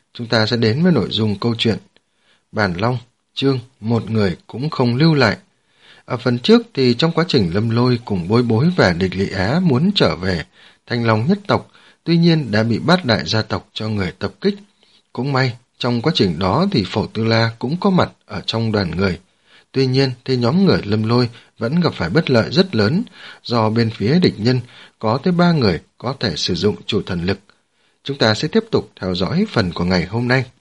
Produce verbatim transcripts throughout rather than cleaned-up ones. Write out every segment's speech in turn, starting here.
chúng ta sẽ đến với nội dung câu chuyện Bàn Long, chương Một Người Cũng Không Lưu Lại. Ở phần trước thì trong quá trình Lâm Lôi cùng Bối Bối và Địch Lị Á muốn trở về Thanh Long nhất tộc, tuy nhiên đã bị bát đại gia tộc cho người tập kích. Cũng may, trong quá trình đó thì Phổ Tư La cũng có mặt ở trong đoàn người. Tuy nhiên thì nhóm người Lâm Lôi vẫn gặp phải bất lợi rất lớn, do bên phía địch nhân có tới ba người có thể sử dụng chủ thần lực. Chúng ta sẽ tiếp tục theo dõi phần của ngày hôm nay.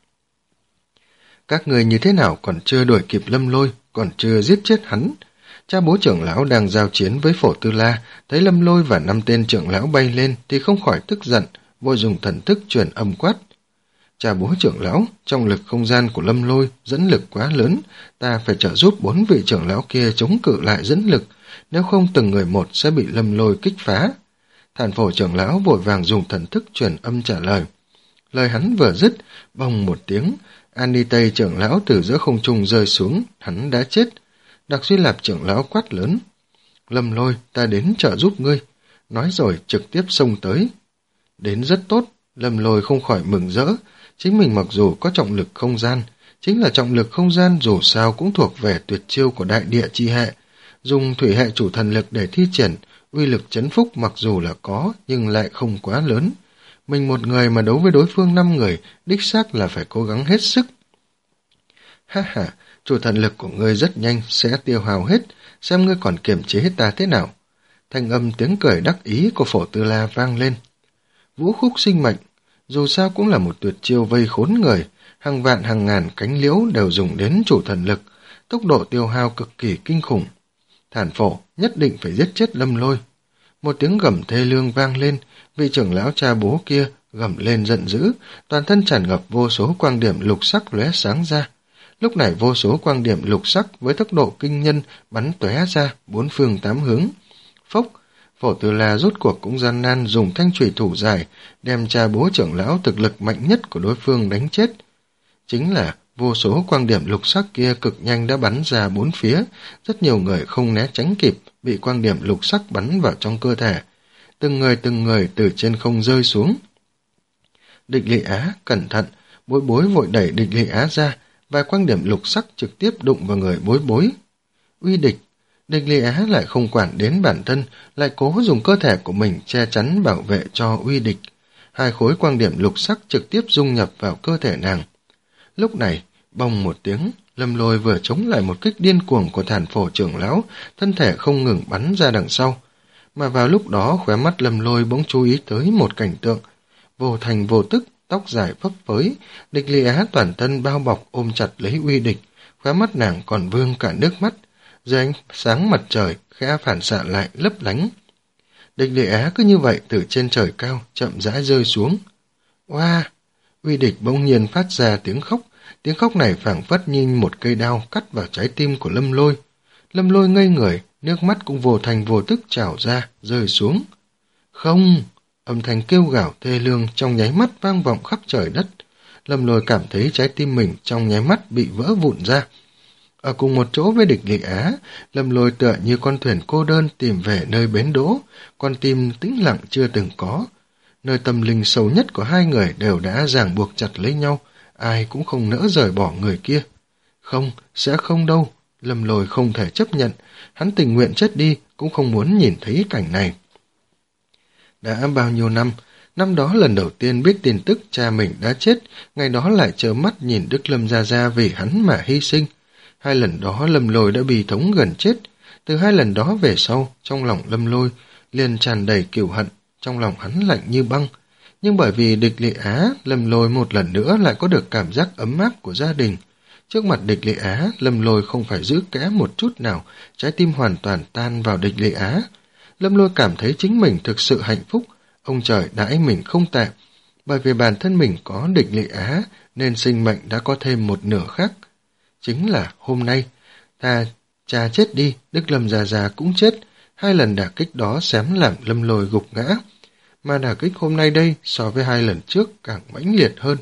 Các người như thế nào còn chưa đuổi kịp Lâm Lôi, còn chưa giết chết hắn? Cha bố trưởng lão đang giao chiến với Phổ Tư La, thấy Lâm Lôi và năm tên trưởng lão bay lên thì không khỏi tức giận, vội dùng thần thức truyền âm quát. Cha bố trưởng lão, trong lực không gian của Lâm Lôi dẫn lực quá lớn, ta phải trợ giúp bốn vị trưởng lão kia chống cự lại dẫn lực, nếu không từng người một sẽ bị Lâm Lôi kích phá. Thản Phổ trưởng lão vội vàng dùng thần thức truyền âm trả lời. Lời hắn vừa dứt, bồng một tiếng, Ani Tây trưởng lão từ giữa không trung rơi xuống, hắn đã chết. Đặc Duy Lạp trưởng lão quát lớn. Lâm Lôi, ta đến trợ giúp ngươi. Nói rồi trực tiếp xông tới. Đến rất tốt, Lâm Lôi không khỏi mừng rỡ. Chính mình mặc dù có trọng lực không gian, chính là trọng lực không gian dù sao cũng thuộc về tuyệt chiêu của đại địa chi hệ. Dùng thủy hệ chủ thần lực để thi triển, uy lực chấn phúc mặc dù là có, nhưng lại không quá lớn. Mình một người mà đấu với đối phương năm người, đích xác là phải cố gắng hết sức. Ha ha, chủ thần lực của ngươi rất nhanh sẽ tiêu hao hết, xem ngươi còn kiềm chế ta thế nào. Thanh âm tiếng cười đắc ý của Phổ Tư La vang lên. Vũ khúc sinh mệnh, dù sao cũng là một tuyệt chiêu vây khốn người, hàng vạn hàng ngàn cánh liễu đều dùng đến chủ thần lực, tốc độ tiêu hao cực kỳ kinh khủng. Thản Phổ nhất định phải giết chết Lâm Lôi. Một tiếng gầm thê lương vang lên, vị trưởng lão cha bố kia gầm lên giận dữ, toàn thân tràn ngập vô số quang điểm lục sắc lóe sáng ra. Lúc này vô số quang điểm lục sắc với tốc độ kinh nhân bắn tóe ra bốn phương tám hướng. Phốc, Phổ Tư La rốt cuộc cũng gian nan dùng thanh chùy thủ dài, đem cha bố trưởng lão thực lực mạnh nhất của đối phương đánh chết. Chính là vô số quang điểm lục sắc kia cực nhanh đã bắn ra bốn phía, rất nhiều người không né tránh kịp, bị quang điểm lục sắc bắn vào trong cơ thể. Từng người từng người từ trên không rơi xuống. Địch Lị Á, cẩn thận, Bối Bối vội đẩy Địch Lị Á ra, và quang điểm lục sắc trực tiếp đụng vào người Bối Bối. Uy địch, Địch Lị Á lại không quản đến bản thân, lại cố dùng cơ thể của mình che chắn bảo vệ cho uy địch. Hai khối quang điểm lục sắc trực tiếp dung nhập vào cơ thể nàng. Lúc này, bông một tiếng, Lâm Lôi vừa chống lại một kích điên cuồng của Thản Phổ trưởng lão, thân thể không ngừng bắn ra đằng sau. Mà vào lúc đó khóe mắt Lâm Lôi bỗng chú ý tới một cảnh tượng. Vô thành vô tức, tóc dài phấp phới, Địch Lị Á toàn thân bao bọc ôm chặt lấy uy địch, khóe mắt nàng còn vương cả nước mắt. Dưới ánh sáng mặt trời khẽ phản xạ lại lấp lánh. Địch Lị Á cứ như vậy từ trên trời cao chậm rãi rơi xuống. Oa! Wow! Uy địch bỗng nhiên phát ra tiếng khóc, tiếng khóc này phảng phất như một cây đao cắt vào trái tim của Lâm Lôi. Lâm Lôi ngây người, nước mắt cũng vô thành vô tức trào ra, rơi xuống. Không! Âm thanh kêu gào thê lương trong nháy mắt vang vọng khắp trời đất. Lâm Lôi cảm thấy trái tim mình trong nháy mắt bị vỡ vụn ra. Ở cùng một chỗ với Địch Lị Á, Lâm Lôi tựa như con thuyền cô đơn tìm về nơi bến đỗ, con tim tĩnh lặng chưa từng có. Nơi tâm linh sâu nhất của hai người đều đã ràng buộc chặt lấy nhau, ai cũng không nỡ rời bỏ người kia. Không, sẽ không đâu, Lâm Lôi không thể chấp nhận, hắn tình nguyện chết đi cũng không muốn nhìn thấy cảnh này. Đã bao nhiêu năm, năm đó lần đầu tiên biết tin tức cha mình đã chết, ngày đó lại trơ mắt nhìn Đức Lâm Gia Gia vì hắn mà hy sinh. Hai lần đó Lâm Lôi đã bị thống gần chết, từ hai lần đó về sau, trong lòng Lâm Lôi liền tràn đầy cừu hận, trong lòng hắn lạnh như băng. Nhưng bởi vì Địch Lị Á, Lâm Lôi một lần nữa lại có được cảm giác ấm áp của gia đình. Trước mặt Địch Lị Á, Lâm Lôi không phải giữ kẽ một chút nào, trái tim hoàn toàn tan vào Địch Lị Á. Lâm Lôi cảm thấy chính mình thực sự hạnh phúc, ông trời đãi mình không tệ. Bởi vì bản thân mình có Địch Lị Á, nên sinh mệnh đã có thêm một nửa khác. Chính là hôm nay, ta cha chết đi, Đức Lâm Gia Gia cũng chết, hai lần đả kích đó xém làm Lâm Lôi gục ngã. Mà đả kích hôm nay đây so với hai lần trước càng mãnh liệt hơn.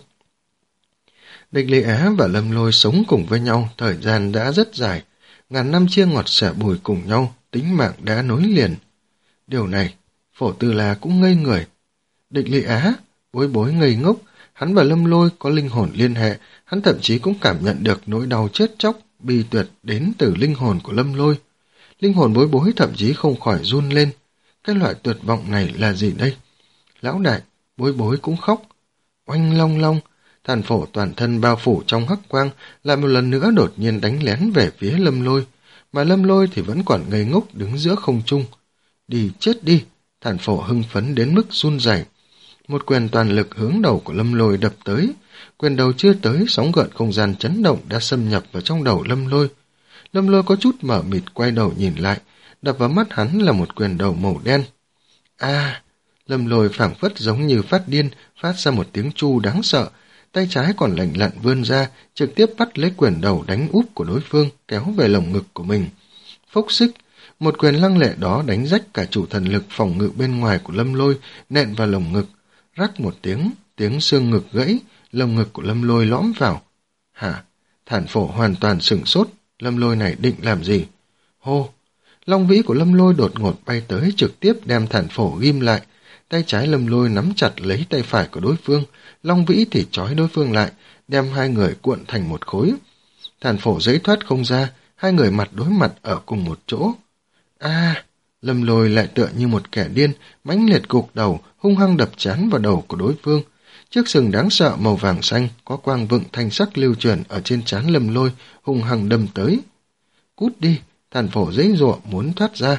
Địch Lị Á và Lâm Lôi sống cùng với nhau thời gian đã rất dài, ngàn năm chia ngọt xẻ bùi cùng nhau, tính mạng đã nối liền. Điều này, Phổ Tư La cũng ngây người. Địch Lị Á, Bối Bối ngây ngốc, Hắn và Lâm Lôi có linh hồn liên hệ, hắn thậm chí cũng cảm nhận được nỗi đau chết chóc, bi tuyệt đến từ linh hồn của Lâm Lôi. Linh hồn Bối Bối thậm chí không khỏi run lên. Cái loại tuyệt vọng này là gì đây? Lão đại, Bối Bối cũng khóc. Oanh long long, Thản Phổ toàn thân bao phủ trong hắc quang, lại một lần nữa đột nhiên đánh lén về phía Lâm Lôi, mà Lâm Lôi thì vẫn còn ngây ngốc đứng giữa không trung. Đi chết đi, Thản Phổ hưng phấn đến mức run rẩy. Một quyền toàn lực hướng đầu của Lâm Lôi đập tới. Quyền đầu chưa tới, sóng gợn không gian chấn động đã xâm nhập vào trong đầu Lâm Lôi. Lâm Lôi có chút mở mịt quay đầu nhìn lại, đập vào mắt hắn là một quyền đầu màu đen. A! À, Lâm Lôi phảng phất giống như phát điên, phát ra một tiếng chu đáng sợ, tay trái còn lành lặn vươn ra, trực tiếp bắt lấy quyền đầu đánh úp của đối phương, kéo về lồng ngực của mình. Phốc xích, một quyền lăng lệ đó đánh rách cả chủ thần lực phòng ngự bên ngoài của Lâm Lôi, nện vào lồng ngực. Rắc một tiếng, tiếng xương ngực gãy, lồng ngực của Lâm Lôi lõm vào. Hả? Thản Phổ hoàn toàn sửng sốt, Lâm Lôi này định làm gì? Hô! Long vĩ của Lâm Lôi đột ngột bay tới trực tiếp đem Thản Phổ ghim lại. Tay trái Lâm Lôi nắm chặt lấy tay phải của đối phương, Long vĩ thì trói đối phương lại, đem hai người cuộn thành một khối. Thản Phổ giãy thoát không ra, hai người mặt đối mặt ở cùng một chỗ. A! À, Lâm Lôi lại tựa như một kẻ điên, mãnh liệt gục đầu, hung hăng đập trán vào đầu của đối phương. Chiếc sừng đáng sợ màu vàng xanh có quang vựng thanh sắc lưu truyền ở trên trán Lâm Lôi, hung hăng đâm tới. Cút đi, Thản Phổ giãy giụa muốn thoát ra.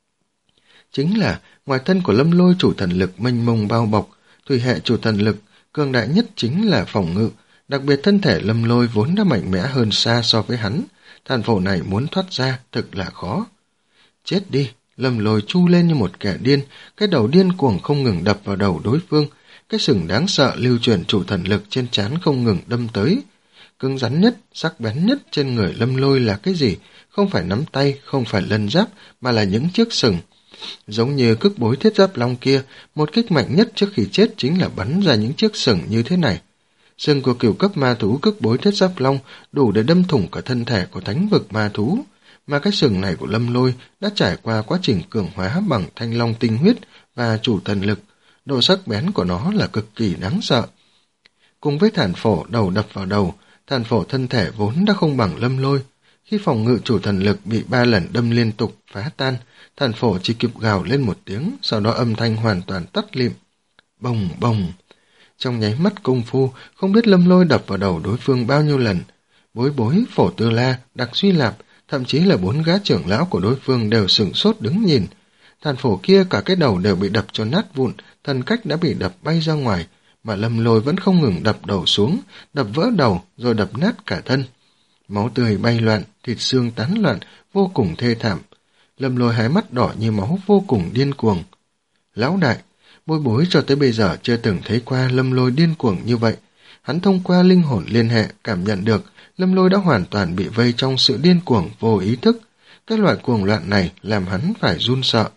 Chính là ngoài thân của Lâm Lôi chủ thần lực mênh mông bao bọc, thủy hệ chủ thần lực cường đại nhất chính là phòng ngự, đặc biệt thân thể Lâm Lôi vốn đã mạnh mẽ hơn xa so với hắn, Thản Phổ này muốn thoát ra thực là khó. Chết đi, Lâm Lôi chu lên như một kẻ điên, cái đầu điên cuồng không ngừng đập vào đầu đối phương, cái sừng đáng sợ lưu truyền chủ thần lực trên trán không ngừng đâm tới. Cứng rắn nhất, sắc bén nhất trên người Lâm Lôi là cái gì? Không phải nắm tay, không phải lân giáp, mà là những chiếc sừng. Giống như cước bối thiết giáp long kia, một kích mạnh nhất trước khi chết chính là bắn ra những chiếc sừng như thế này. Sừng của cửu cấp ma thú cước bối thiết giáp long đủ để đâm thủng cả thân thể của thánh vực ma thú, mà cái sừng này của Lâm Lôi đã trải qua quá trình cường hóa bằng thanh long tinh huyết và chủ thần lực, độ sắc bén của nó là cực kỳ đáng sợ. Cùng với Thản Phổ đầu đập vào đầu, Thản Phổ thân thể vốn đã không bằng Lâm Lôi. Khi phòng ngự chủ thần lực bị ba lần đâm liên tục phá tan, Thản Phổ chỉ kịp gào lên một tiếng, sau đó âm thanh hoàn toàn tắt lịm. Bồng bồng! Trong nháy mắt công phu, không biết Lâm Lôi đập vào đầu đối phương bao nhiêu lần. Bối Bối, Phổ Tư La, Đặc Suy Lạp, thậm chí là bốn gã trưởng lão của đối phương đều sửng sốt đứng nhìn. Thản Phổ kia cả cái đầu đều bị đập cho nát vụn, thần cách đã bị đập bay ra ngoài, mà Lâm Lôi vẫn không ngừng đập đầu xuống, đập vỡ đầu rồi đập nát cả thân. Máu tươi bay loạn, thịt xương tán loạn, vô cùng thê thảm. Lâm Lôi hai mắt đỏ như máu, vô cùng điên cuồng. Lão đại, Bối Bối cho tới bây giờ chưa từng thấy qua Lâm Lôi điên cuồng như vậy. Hắn thông qua linh hồn liên hệ cảm nhận được Lâm Lôi đã hoàn toàn bị vây trong sự điên cuồng vô ý thức. Cái loại cuồng loạn này làm hắn phải run sợ.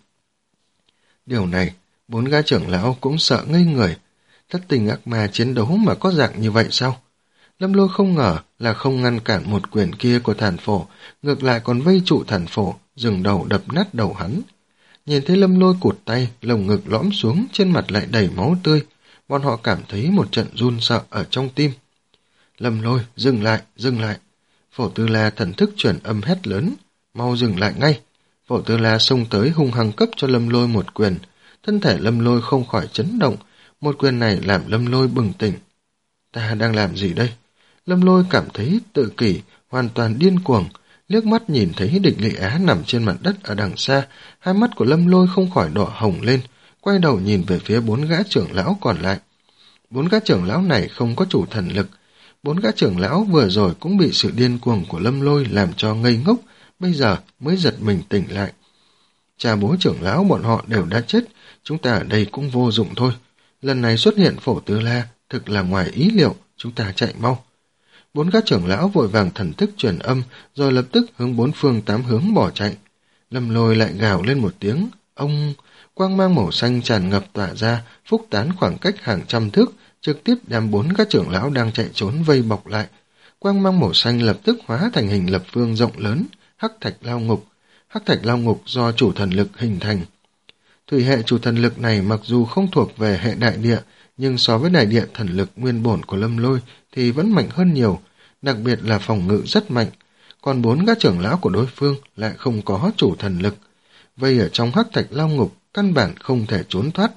Điều này, bốn gã trưởng lão cũng sợ ngây người. Thất tình ác ma chiến đấu mà có dạng như vậy sao? Lâm Lôi không ngờ là không ngăn cản một quyền kia của Thản Phổ, ngược lại còn vây trụ Thản Phổ, dừng đầu đập nát đầu hắn. Nhìn thấy Lâm Lôi cụt tay, lồng ngực lõm xuống, trên mặt lại đầy máu tươi, bọn họ cảm thấy một trận run sợ ở trong tim. Lâm Lôi, dừng lại, dừng lại. Phổ Tư La thần thức chuyển âm hét lớn, mau dừng lại ngay. Phổ Tư La xông tới hung hăng cấp cho Lâm Lôi một quyền, thân thể Lâm Lôi không khỏi chấn động, một quyền này làm Lâm Lôi bừng tỉnh. Ta đang làm gì đây? Lâm Lôi cảm thấy tự kỷ, hoàn toàn điên cuồng, liếc mắt nhìn thấy Địch Lị Á nằm trên mặt đất ở đằng xa, hai mắt của Lâm Lôi không khỏi đỏ hồng lên, quay đầu nhìn về phía bốn gã trưởng lão còn lại. Bốn gã trưởng lão này không có chủ thần lực, bốn gã trưởng lão vừa rồi cũng bị sự điên cuồng của Lâm Lôi làm cho ngây ngốc, bây giờ mới giật mình tỉnh lại. Cha bố trưởng lão bọn họ đều đã chết, chúng ta ở đây cũng vô dụng thôi. Lần này xuất hiện Phổ Tư La, thực là ngoài ý liệu, chúng ta chạy mau. Bốn gã trưởng lão vội vàng thần thức truyền âm, rồi lập tức hướng bốn phương tám hướng bỏ chạy. Lâm Lôi lại gào lên một tiếng, ông... Quang mang màu xanh tràn ngập tỏa ra, phúc tán khoảng cách hàng trăm thước, trực tiếp đem bốn gã trưởng lão đang chạy trốn vây bọc lại. Quang mang màu xanh lập tức hóa thành hình lập phương rộng lớn, hắc thạch lao ngục. Hắc thạch lao ngục do chủ thần lực hình thành. Thủy hệ chủ thần lực này mặc dù không thuộc về hệ đại địa, nhưng so với đại địa thần lực nguyên bổn của Lâm Lôi thì vẫn mạnh hơn nhiều, đặc biệt là phòng ngự rất mạnh, còn bốn gã trưởng lão của đối phương lại không có chủ thần lực, vây ở trong hắc thạch lao ngục, căn bản không thể trốn thoát.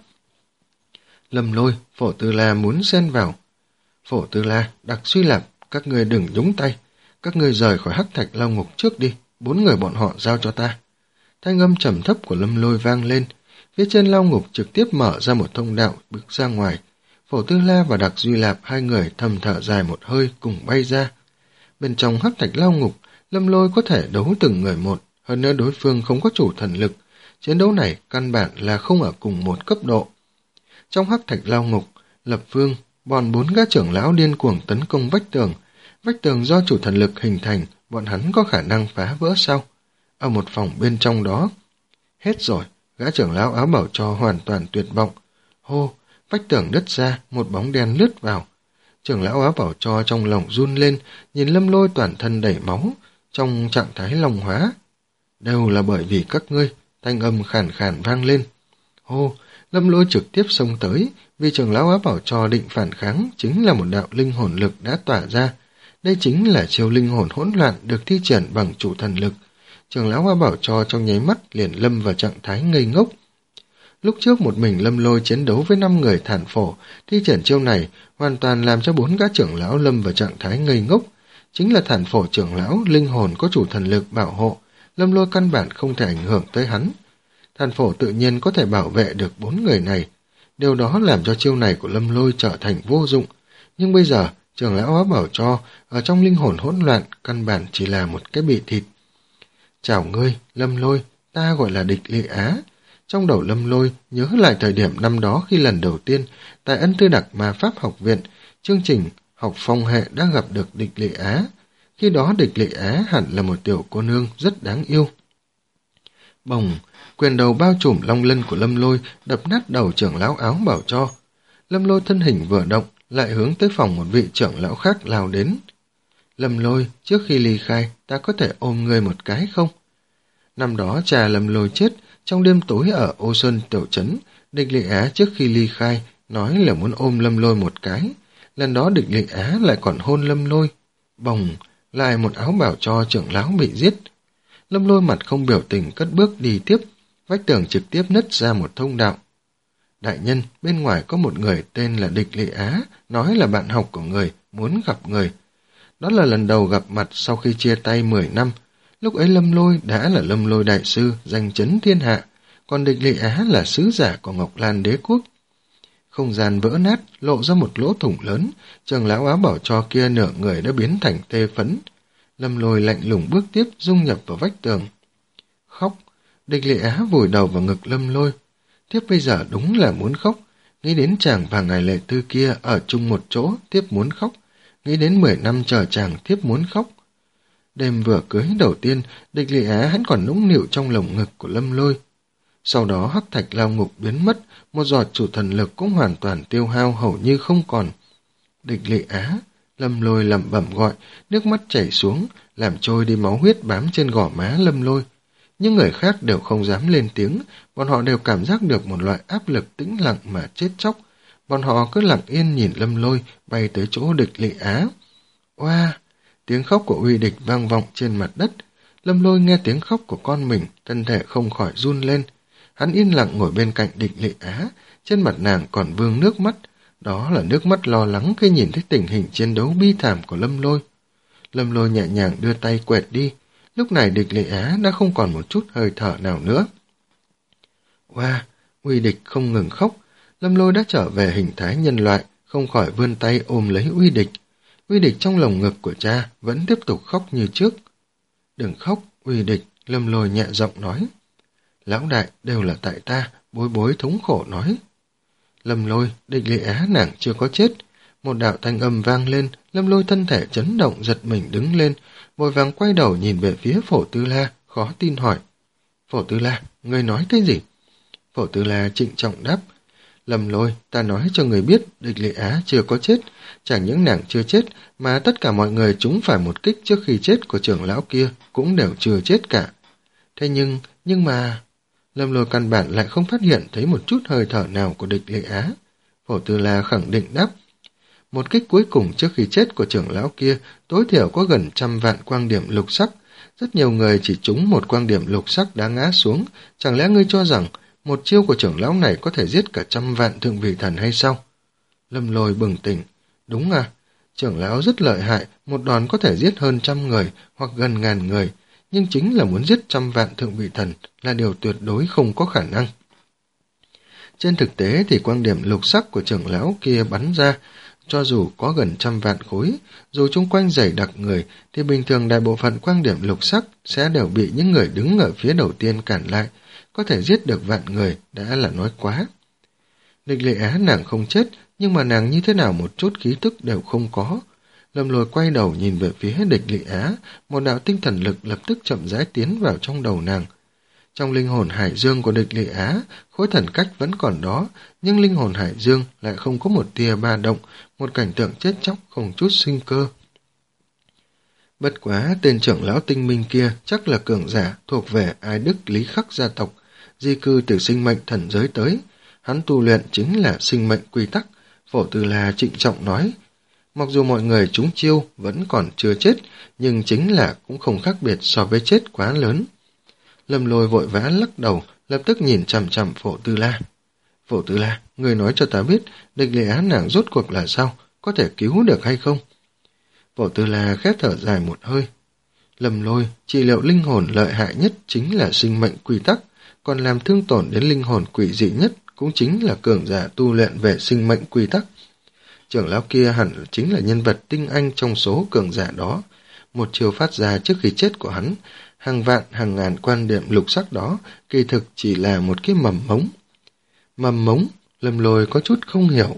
Lâm Lôi, Phổ Tư La muốn xen vào. Phổ Tư La, Đặc Suy Lạp, các ngươi đừng nhúng tay, các ngươi rời khỏi hắc thạch lao ngục trước đi, bốn người bọn họ giao cho ta. Thanh âm trầm thấp của Lâm Lôi vang lên, phía trên lao ngục trực tiếp mở ra một thông đạo bước ra ngoài. Phổ Tư La và Đặc Duy Lạp hai người thầm thở dài một hơi cùng bay ra. Bên trong hắc thạch lao ngục, Lâm Lôi có thể đấu từng người một, hơn nữa đối phương không có chủ thần lực. Chiến đấu này căn bản là không ở cùng một cấp độ. Trong hắc thạch lao ngục, Lập Vương, bọn bốn gã trưởng lão điên cuồng tấn công vách tường. Vách tường do chủ thần lực hình thành, bọn hắn có khả năng phá vỡ sau. Ở một phòng bên trong đó, hết rồi, gã trưởng lão áo bảo cho hoàn toàn tuyệt vọng. Hô, vách tường đứt ra, một bóng đen lướt vào. Trưởng lão áo bảo cho trong lòng run lên, nhìn Lâm Lôi toàn thân đầy máu, trong trạng thái long hóa. Đều là bởi vì các ngươi, thanh âm khàn khàn vang lên. Hô, Lâm Lôi trực tiếp xông tới, vì trưởng lão áo bảo cho định phản kháng chính là một đạo linh hồn lực đã tỏa ra. Đây chính là chiêu linh hồn hỗn loạn được thi triển bằng chủ thần lực. Trưởng lão áo bảo cho trong nháy mắt liền lâm vào trạng thái ngây ngốc. Lúc trước một mình Lâm Lôi chiến đấu với năm người thản phổ, thi triển chiêu này hoàn toàn làm cho bốn gã trưởng lão lâm vào trạng thái ngây ngốc. Chính là thản phổ trưởng lão, linh hồn có chủ thần lực bảo hộ, Lâm Lôi căn bản không thể ảnh hưởng tới hắn. Thản phổ tự nhiên có thể bảo vệ được bốn người này. Điều đó làm cho chiêu này của Lâm Lôi trở thành vô dụng. Nhưng bây giờ, trưởng lão áo bảo cho, ở trong linh hồn hỗn loạn, căn bản chỉ là một cái bị thịt. Chào ngươi, Lâm Lôi, ta gọi là Địch Lệ Á. Trong đầu Lâm Lôi nhớ lại thời điểm năm đó khi lần đầu tiên, tại Ân Tư Đặc Ma Pháp Học Viện, chương trình học phong hệ đã gặp được Địch Lệ Á. Khi đó Địch Lệ Á hẳn là một tiểu cô nương rất đáng yêu. Bồng, quyền đầu bao trùm long lân của Lâm Lôi đập nát đầu trưởng lão áo bảo cho. Lâm Lôi thân hình vừa động, lại hướng tới phòng một vị trưởng lão khác lao đến. Lâm Lôi, trước khi ly khai, ta có thể ôm ngươi một cái không? Năm đó cha Lâm Lôi chết, trong đêm tối ở Ô Sơn tiểu trấn, Địch Lệ Á trước khi ly khai, nói là muốn ôm Lâm Lôi một cái. Lần đó Địch Lệ Á lại còn hôn Lâm Lôi. Bồng, lại một áo bảo cho trưởng lão bị giết. Lâm Lôi mặt không biểu tình cất bước đi tiếp, vách tường trực tiếp nứt ra một thông đạo. Đại nhân, bên ngoài có một người tên là Địch Lệ Á, nói là bạn học của người, muốn gặp người. Đó là lần đầu gặp mặt sau khi chia tay mười năm. Lúc ấy Lâm Lôi đã là Lâm Lôi đại sư, danh chấn thiên hạ, còn Địch Lệ Á là sứ giả của Ngọc Lan đế quốc. Không gian vỡ nát, lộ ra một lỗ thủng lớn, trưởng lão áo bảo cho kia nửa người đã biến thành tê phấn. Lâm Lôi lạnh lùng bước tiếp, dung nhập vào vách tường. Khóc, Địch Lệ Á vùi đầu vào ngực Lâm Lôi. Tiếp bây giờ đúng là muốn khóc, nghĩ đến chàng và ngài lệ tư kia ở chung một chỗ, tiếp muốn khóc, nghĩ đến mười năm chờ chàng tiếp muốn khóc. Đêm vừa cưới đầu tiên, Địch Lệ Á hắn còn nũng nịu trong lồng ngực của Lâm Lôi. Sau đó hắc thạch lao ngục biến mất, một giọt chủ thần lực cũng hoàn toàn tiêu hao hầu như không còn. Địch Lệ Á, Lâm Lôi lẩm bẩm gọi, nước mắt chảy xuống, làm trôi đi máu huyết bám trên gò má Lâm Lôi. Những người khác đều không dám lên tiếng, bọn họ đều cảm giác được một loại áp lực tĩnh lặng mà chết chóc. Bọn họ cứ lặng yên nhìn Lâm Lôi bay tới chỗ Địch Lệ Á. Oa! Tiếng khóc của Uy Địch vang vọng trên mặt đất. Lâm Lôi nghe tiếng khóc của con mình, thân thể không khỏi run lên. Hắn yên lặng ngồi bên cạnh Địch Lệ Á, trên mặt nàng còn vương nước mắt. Đó là nước mắt lo lắng khi nhìn thấy tình hình chiến đấu bi thảm của Lâm Lôi. Lâm Lôi nhẹ nhàng đưa tay quẹt đi. Lúc này Địch Lệ Á đã không còn một chút hơi thở nào nữa. Wow, Uy Địch không ngừng khóc. Lâm Lôi đã trở về hình thái nhân loại, không khỏi vươn tay ôm lấy Uy Địch. Uy Địch trong lồng ngực của cha vẫn tiếp tục khóc như trước. Đừng khóc, Uy Địch, Lâm Lôi nhẹ giọng nói. Lão đại, đều là tại ta, Bối Bối thống khổ nói. Lâm Lôi, Địch Lệ Á nàng chưa có chết. Một đạo thanh âm vang lên, Lâm Lôi thân thể chấn động giật mình đứng lên, vội vàng quay đầu nhìn về phía Phổ Tư La, khó tin hỏi. Phổ Tư La, ngươi nói cái gì? Phổ Tư La trịnh trọng đáp. Lâm Lôi, ta nói cho người biết, Địch Lệ Á chưa có chết. Chẳng những nàng chưa chết, mà tất cả mọi người chúng phải một kích trước khi chết của trưởng lão kia cũng đều chưa chết cả. Thế nhưng, nhưng mà... Lâm Lôi căn bản lại không phát hiện thấy một chút hơi thở nào của Địch Lệ Á. Phổ Tư La khẳng định đáp. Một kích cuối cùng trước khi chết của trưởng lão kia tối thiểu có gần trăm vạn quang điểm lục sắc. Rất nhiều người chỉ trúng một quang điểm lục sắc đã ngã xuống. Chẳng lẽ ngươi cho rằng một chiêu của trưởng lão này có thể giết cả trăm vạn thượng vị thần hay sao? Lâm Lôi bừng tỉnh. Đúng à, trưởng lão rất lợi hại, một đòn có thể giết hơn trăm người hoặc gần ngàn người. Nhưng chính là muốn giết trăm vạn thượng vị thần là điều tuyệt đối không có khả năng. Trên thực tế thì quang điểm lục sắc của trưởng lão kia bắn ra, cho dù có gần trăm vạn khối, dù chung quanh dày đặc người, thì bình thường đại bộ phận quang điểm lục sắc sẽ đều bị những người đứng ở phía đầu tiên cản lại, có thể giết được vạn người đã là nói quá. Địch Lệ Á nàng không chết, nhưng mà nàng như thế nào một chút khí tức đều không có. Lâm Lôi quay đầu nhìn về phía Địch Lệ Á, một đạo tinh thần lực lập tức chậm rãi tiến vào trong đầu nàng. Trong linh hồn hải dương của Địch Lệ Á, khối thần cách vẫn còn đó, nhưng linh hồn hải dương lại không có một tia ba động, một cảnh tượng chết chóc không chút sinh cơ. Bất quá, tên trưởng lão tinh minh kia chắc là cường giả thuộc về Ai Đức Lý Khắc gia tộc, di cư từ sinh mệnh thần giới tới. Hắn tu luyện chính là sinh mệnh quy tắc, Phổ Tư La trịnh trọng nói. Mặc dù mọi người trúng chiêu vẫn còn chưa chết, nhưng chính là cũng không khác biệt so với chết quá lớn. Lâm Lôi vội vã lắc đầu, lập tức nhìn chằm chằm Phổ Tư La. Phổ Tư La, người nói cho ta biết, Địch Lệ Á nàng rốt cuộc là sao, có thể cứu được hay không? Phổ Tư La khép thở dài một hơi. Lâm Lôi, trị liệu linh hồn lợi hại nhất chính là sinh mệnh quy tắc, còn làm thương tổn đến linh hồn quỷ dị nhất cũng chính là cường giả tu luyện về sinh mệnh quy tắc. Trưởng lão kia hẳn chính là nhân vật tinh anh trong số cường giả đó. Một chiều phát ra trước khi chết của hắn, hàng vạn hàng ngàn quan điểm lục sắc đó kỳ thực chỉ là một cái mầm mống. Mầm mống, Lâm Lôi có chút không hiểu.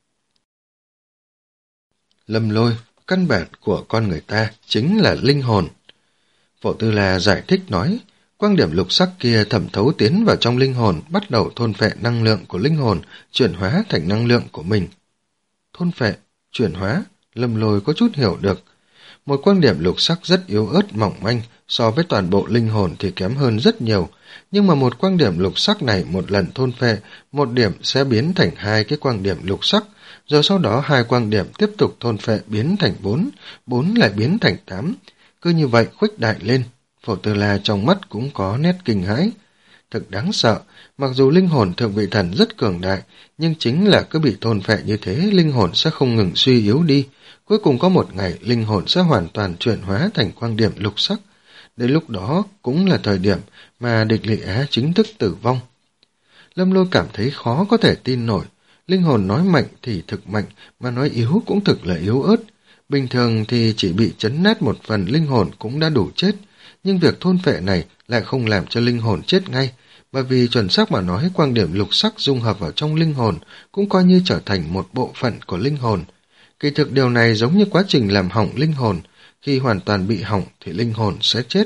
Lâm Lôi, căn bản của con người ta chính là linh hồn. Phổ Tư La giải thích nói, quang điểm lục sắc kia thẩm thấu tiến vào trong linh hồn, bắt đầu thôn phệ năng lượng của linh hồn, chuyển hóa thành năng lượng của mình. Thôn phệ, chuyển hóa, Lâm Lôi có chút hiểu được. Một quang điểm lục sắc rất yếu ớt mỏng manh, so với toàn bộ linh hồn thì kém hơn rất nhiều, nhưng mà một quang điểm lục sắc này một lần thôn phệ, một điểm sẽ biến thành hai cái quang điểm lục sắc, rồi sau đó hai quang điểm tiếp tục thôn phệ biến thành bốn, bốn lại biến thành tám. Cứ như vậy khuếch đại lên, Phổ Tư La trong mắt cũng có nét kinh hãi. Thật đáng sợ, mặc dù linh hồn thượng vị thần rất cường đại, nhưng chính là cứ bị thôn phệ như thế, linh hồn sẽ không ngừng suy yếu đi. Cuối cùng có một ngày, linh hồn sẽ hoàn toàn chuyển hóa thành quang điểm lục sắc. Đến lúc đó cũng là thời điểm mà Địch Lệ Á chính thức tử vong. Lâm Lôi cảm thấy khó có thể tin nổi. Linh hồn nói mạnh thì thực mạnh, mà nói yếu cũng thực là yếu ớt. Bình thường thì chỉ bị chấn nát một phần linh hồn cũng đã đủ chết. Nhưng việc thôn phệ này lại không làm cho linh hồn chết ngay, bởi vì chuẩn xác mà nói quang điểm lục sắc dung hợp vào trong linh hồn cũng coi như trở thành một bộ phận của linh hồn. Kỳ thực điều này giống như quá trình làm hỏng linh hồn, khi hoàn toàn bị hỏng thì linh hồn sẽ chết.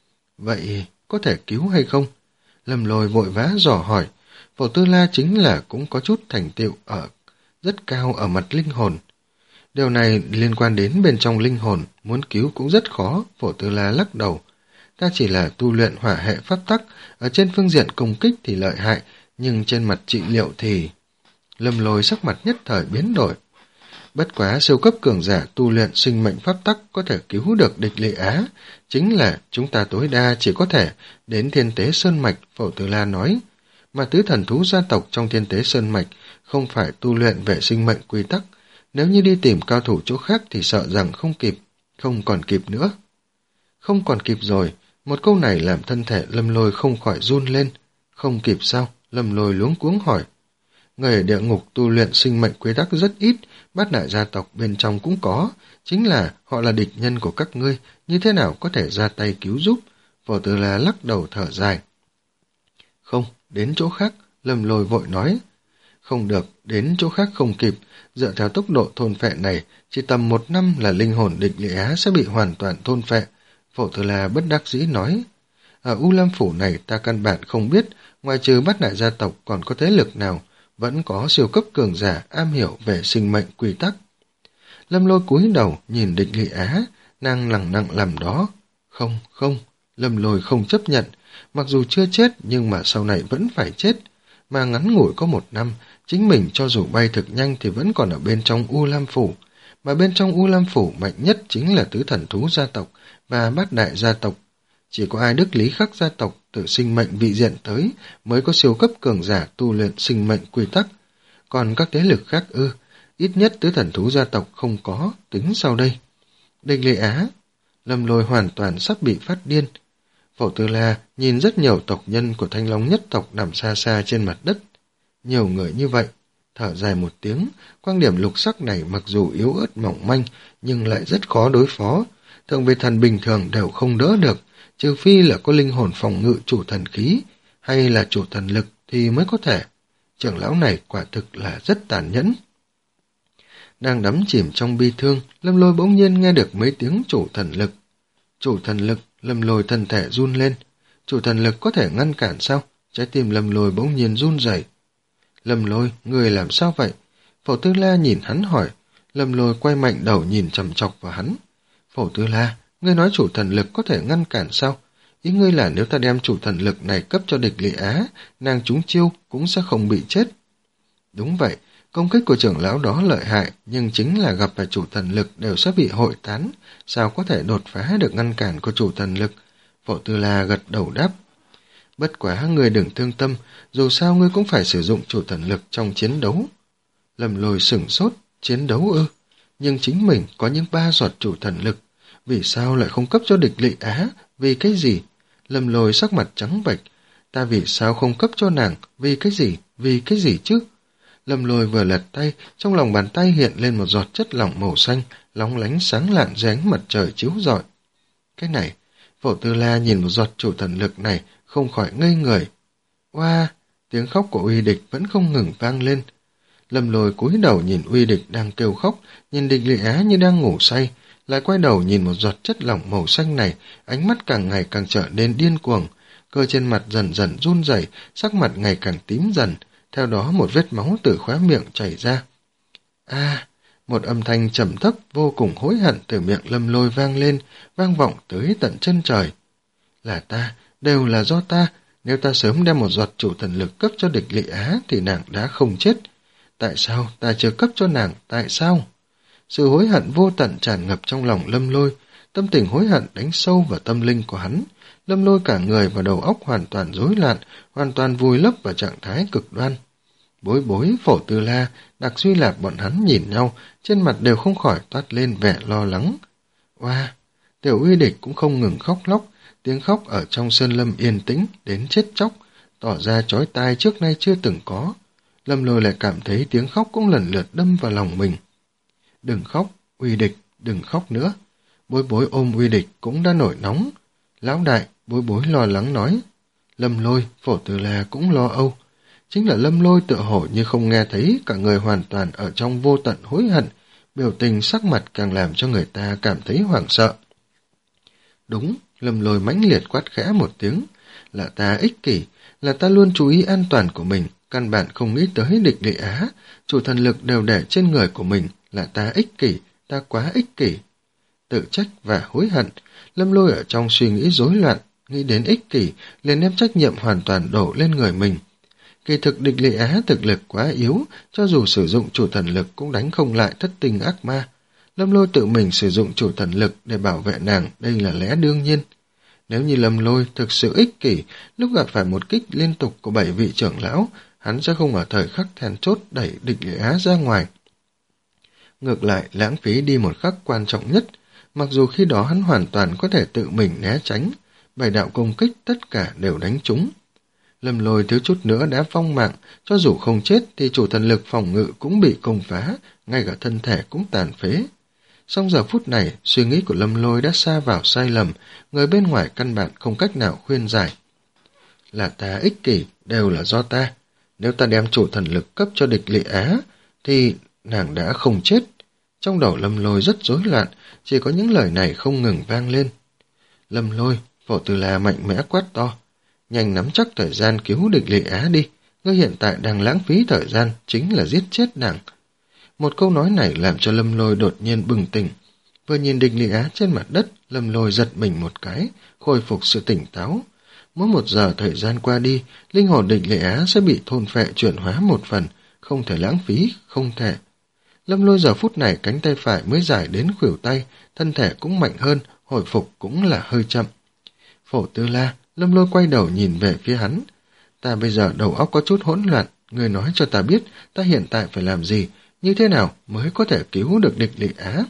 Vậy có thể cứu hay không? Lâm Lôi vội vã dò hỏi. Phổ Tư La chính là cũng có chút thành tựu ở rất cao ở mặt linh hồn. Điều này liên quan đến bên trong linh hồn, muốn cứu cũng rất khó. Phổ Tư La lắc đầu. Ta chỉ là tu luyện hỏa hệ pháp tắc, ở trên phương diện công kích thì lợi hại, nhưng trên mặt trị liệu thì... Lâm Lôi sắc mặt nhất thời biến đổi. Bất quá siêu cấp cường giả tu luyện sinh mệnh pháp tắc có thể cứu được Địch Lệ Á, chính là chúng ta tối đa chỉ có thể đến Thiên Tế Sơn Mạch, Phổ Tư La nói. Mà tứ thần thú gia tộc trong Thiên Tế Sơn Mạch không phải tu luyện về sinh mệnh quy tắc, nếu như đi tìm cao thủ chỗ khác thì sợ rằng không kịp, không còn kịp nữa. Không còn kịp rồi, một câu này làm thân thể Lâm Lôi không khỏi run lên. Không kịp sao? Lâm Lôi luống cuống hỏi. Người ở địa ngục tu luyện sinh mệnh quy tắc rất ít, bát đại gia tộc bên trong cũng có, chính là họ là địch nhân của các ngươi, như thế nào có thể ra tay cứu giúp? Phổ Tư La lắc đầu thở dài. Không, đến chỗ khác, Lâm Lôi vội nói. Không được, đến chỗ khác không kịp, dựa theo tốc độ thôn phệ này, chỉ tầm một năm là linh hồn Địch Lệ Á sẽ bị hoàn toàn thôn phệ. Phổ Tư La bất đắc dĩ nói. Ở U Lam Phủ này ta căn bản không biết, ngoài trừ bát đại gia tộc còn có thế lực nào, vẫn có siêu cấp cường giả am hiểu về sinh mệnh quy tắc. Lâm Lôi cúi đầu nhìn Địch Lệ Á, nàng lẳng lặng làm đó. Không, không, Lâm Lôi không chấp nhận, mặc dù chưa chết nhưng mà sau này vẫn phải chết. mà ngắn ngủi có một năm, chính mình cho dù bay thực nhanh thì vẫn còn ở bên trong U Lam Phủ, mà bên trong U Lam Phủ mạnh nhất chính là tứ thần thú gia tộc và bát đại gia tộc. Chỉ có ai Đức Lý Khắc gia tộc từ sinh mệnh vị diện tới mới có siêu cấp cường giả tu luyện sinh mệnh quy tắc. Còn các thế lực khác ư, ít nhất tứ thần thú gia tộc không có, tính sau đây. Địch Lệ Á, Lâm Lôi hoàn toàn sắp bị phát điên. Phổ Tư La nhìn rất nhiều tộc nhân của Thanh Long nhất tộc nằm xa xa trên mặt đất. Nhiều người như vậy, thở dài một tiếng, quan điểm lục sắc này mặc dù yếu ớt mỏng manh nhưng lại rất khó đối phó. Thượng vị thần bình thường đều không đỡ được, trừ phi là có linh hồn phòng ngự chủ thần khí hay là chủ thần lực thì mới có thể. Trưởng lão này quả thực là rất tàn nhẫn. Đang đắm chìm trong bi thương, Lâm Lôi bỗng nhiên nghe được mấy tiếng chủ thần lực. Chủ thần lực, Lâm Lôi thân thể run lên. Chủ thần lực có thể ngăn cản sao? Trái tim Lâm Lôi bỗng nhiên run rẩy. Lâm Lôi, người làm sao vậy? Phổ Tư La nhìn hắn hỏi. Lâm Lôi quay mạnh đầu nhìn chằm chọc vào hắn. Phổ Tư La, ngươi nói chủ thần lực có thể ngăn cản sao? Ý ngươi là nếu ta đem chủ thần lực này cấp cho địch Lệ Á, nàng trúng chiêu cũng sẽ không bị chết. Đúng vậy, công kích của trưởng lão đó lợi hại, nhưng chính là gặp phải chủ thần lực đều sẽ bị hội tán, sao có thể đột phá được ngăn cản của chủ thần lực? Phổ Tư La gật đầu đáp. Bất quá ngươi đừng thương tâm, dù sao ngươi cũng phải sử dụng chủ thần lực trong chiến đấu. Lâm Lôi sửng sốt, chiến đấu ư? Nhưng chính mình có những ba giọt chủ thần lực, vì sao lại không cấp cho địch Lệ Á? Vì cái gì? Lâm Lôi sắc mặt trắng bệch. Ta vì sao không cấp cho nàng? Vì cái gì? Vì cái gì chứ? Lâm Lôi vừa lật tay, trong lòng bàn tay hiện lên một giọt chất lỏng màu xanh, lóng lánh sáng lạn dưới ánh mặt trời chiếu rọi. Cái này, Phổ Tư La nhìn một giọt chủ thần lực này, không khỏi ngây người. Oa, tiếng khóc của Uy Địch vẫn không ngừng vang lên. Lâm Lôi cúi đầu nhìn Uy Địch đang kêu khóc, nhìn địch Lệ Á như đang ngủ say, lại quay đầu nhìn một giọt chất lỏng màu xanh này, ánh mắt càng ngày càng trở nên điên cuồng, cơ trên mặt dần dần run rẩy, sắc mặt ngày càng tím dần, theo đó một vết máu từ khóe miệng chảy ra. A, à, một âm thanh trầm thấp vô cùng hối hận từ miệng Lâm Lôi vang lên, vang vọng tới tận chân trời. Là ta, đều là do ta, nếu ta sớm đem một giọt chủ thần lực cấp cho địch Lệ Á thì nàng đã không chết. Tại sao ta chưa cấp cho nàng, tại sao? Sự hối hận vô tận tràn ngập trong lòng Lâm Lôi, tâm tình hối hận đánh sâu vào tâm linh của hắn. Lâm Lôi cả người và đầu óc hoàn toàn rối loạn, hoàn toàn vùi lấp vào trạng thái cực đoan. Bối Bối, Phổ Tư La, Đặc Duy Lạc bọn hắn nhìn nhau, trên mặt đều không khỏi toát lên vẻ lo lắng. Oa, Tiểu Uy Địch cũng không ngừng khóc lóc, tiếng khóc ở trong sơn lâm yên tĩnh đến chết chóc, tỏ ra chói tai trước nay chưa từng có. Lâm Lôi lại cảm thấy tiếng khóc cũng lần lượt đâm vào lòng mình. Đừng khóc, Uy Địch, đừng khóc nữa. Bối Bối ôm Uy Địch cũng đã nổi nóng. Lão đại, Bối Bối lo lắng nói. Lâm Lôi, Phổ Tư La cũng lo âu. Chính là Lâm Lôi tựa hổ như không nghe thấy, cả người hoàn toàn ở trong vô tận hối hận, biểu tình sắc mặt càng làm cho người ta cảm thấy hoảng sợ. Đúng, Lâm Lôi mãnh liệt quát khẽ một tiếng, là ta ích kỷ, là ta luôn chú ý an toàn của mình, căn bản không nghĩ tới địch Lệ Á, chủ thần lực đều để trên người của mình, là ta ích kỷ, ta quá ích kỷ. Tự trách và hối hận, Lâm Lôi ở trong suy nghĩ rối loạn, nghĩ đến ích kỷ, liền đem trách nhiệm hoàn toàn đổ lên người mình. Kỳ thực địch Lệ Á thực lực quá yếu, cho dù sử dụng chủ thần lực cũng đánh không lại thất tinh ác ma. Lâm Lôi tự mình sử dụng chủ thần lực để bảo vệ nàng, đây là lẽ đương nhiên. Nếu như Lâm Lôi thực sự ích kỷ, lúc gặp phải một kích liên tục của bảy vị trưởng lão, hắn sẽ không ở thời khắc then chốt đẩy địch Lệ Á ra ngoài. Ngược lại, lãng phí đi một khắc quan trọng nhất, mặc dù khi đó hắn hoàn toàn có thể tự mình né tránh, bảy đạo công kích tất cả đều đánh trúng. Lâm Lôi thiếu chút nữa đã vong mạng, cho dù không chết thì chủ thần lực phòng ngự cũng bị công phá, ngay cả thân thể cũng tàn phế. Song giờ phút này, suy nghĩ của Lâm Lôi đã xa vào sai lầm, người bên ngoài căn bản không cách nào khuyên giải. Là ta ích kỷ, đều là do ta. Nếu ta đem chủ thần lực cấp cho địch Lệ Á, thì nàng đã không chết. Trong đầu Lâm Lôi rất rối loạn, chỉ có những lời này không ngừng vang lên. Lâm Lôi, Phổ Tư La mạnh mẽ quát to. Nhanh nắm chắc thời gian cứu địch Lệ Á đi, ngươi hiện tại đang lãng phí thời gian, chính là giết chết nàng. Một câu nói này làm cho Lâm Lôi đột nhiên bừng tỉnh. Vừa nhìn địch Lệ Á trên mặt đất, Lâm Lôi giật mình một cái, khôi phục sự tỉnh táo. Mỗi một giờ thời gian qua đi, linh hồn Địch Lệ Á sẽ bị thôn phệ chuyển hóa một phần, không thể lãng phí, không thể. Lâm Lôi giờ phút này cánh tay phải mới giải đến khuỷu tay, thân thể cũng mạnh hơn, hồi phục cũng là hơi chậm. Phổ Tư La, Lâm Lôi quay đầu nhìn về phía hắn. Ta bây giờ đầu óc có chút hỗn loạn, người nói cho ta biết ta hiện tại phải làm gì, như thế nào mới có thể cứu được Địch Lệ Á.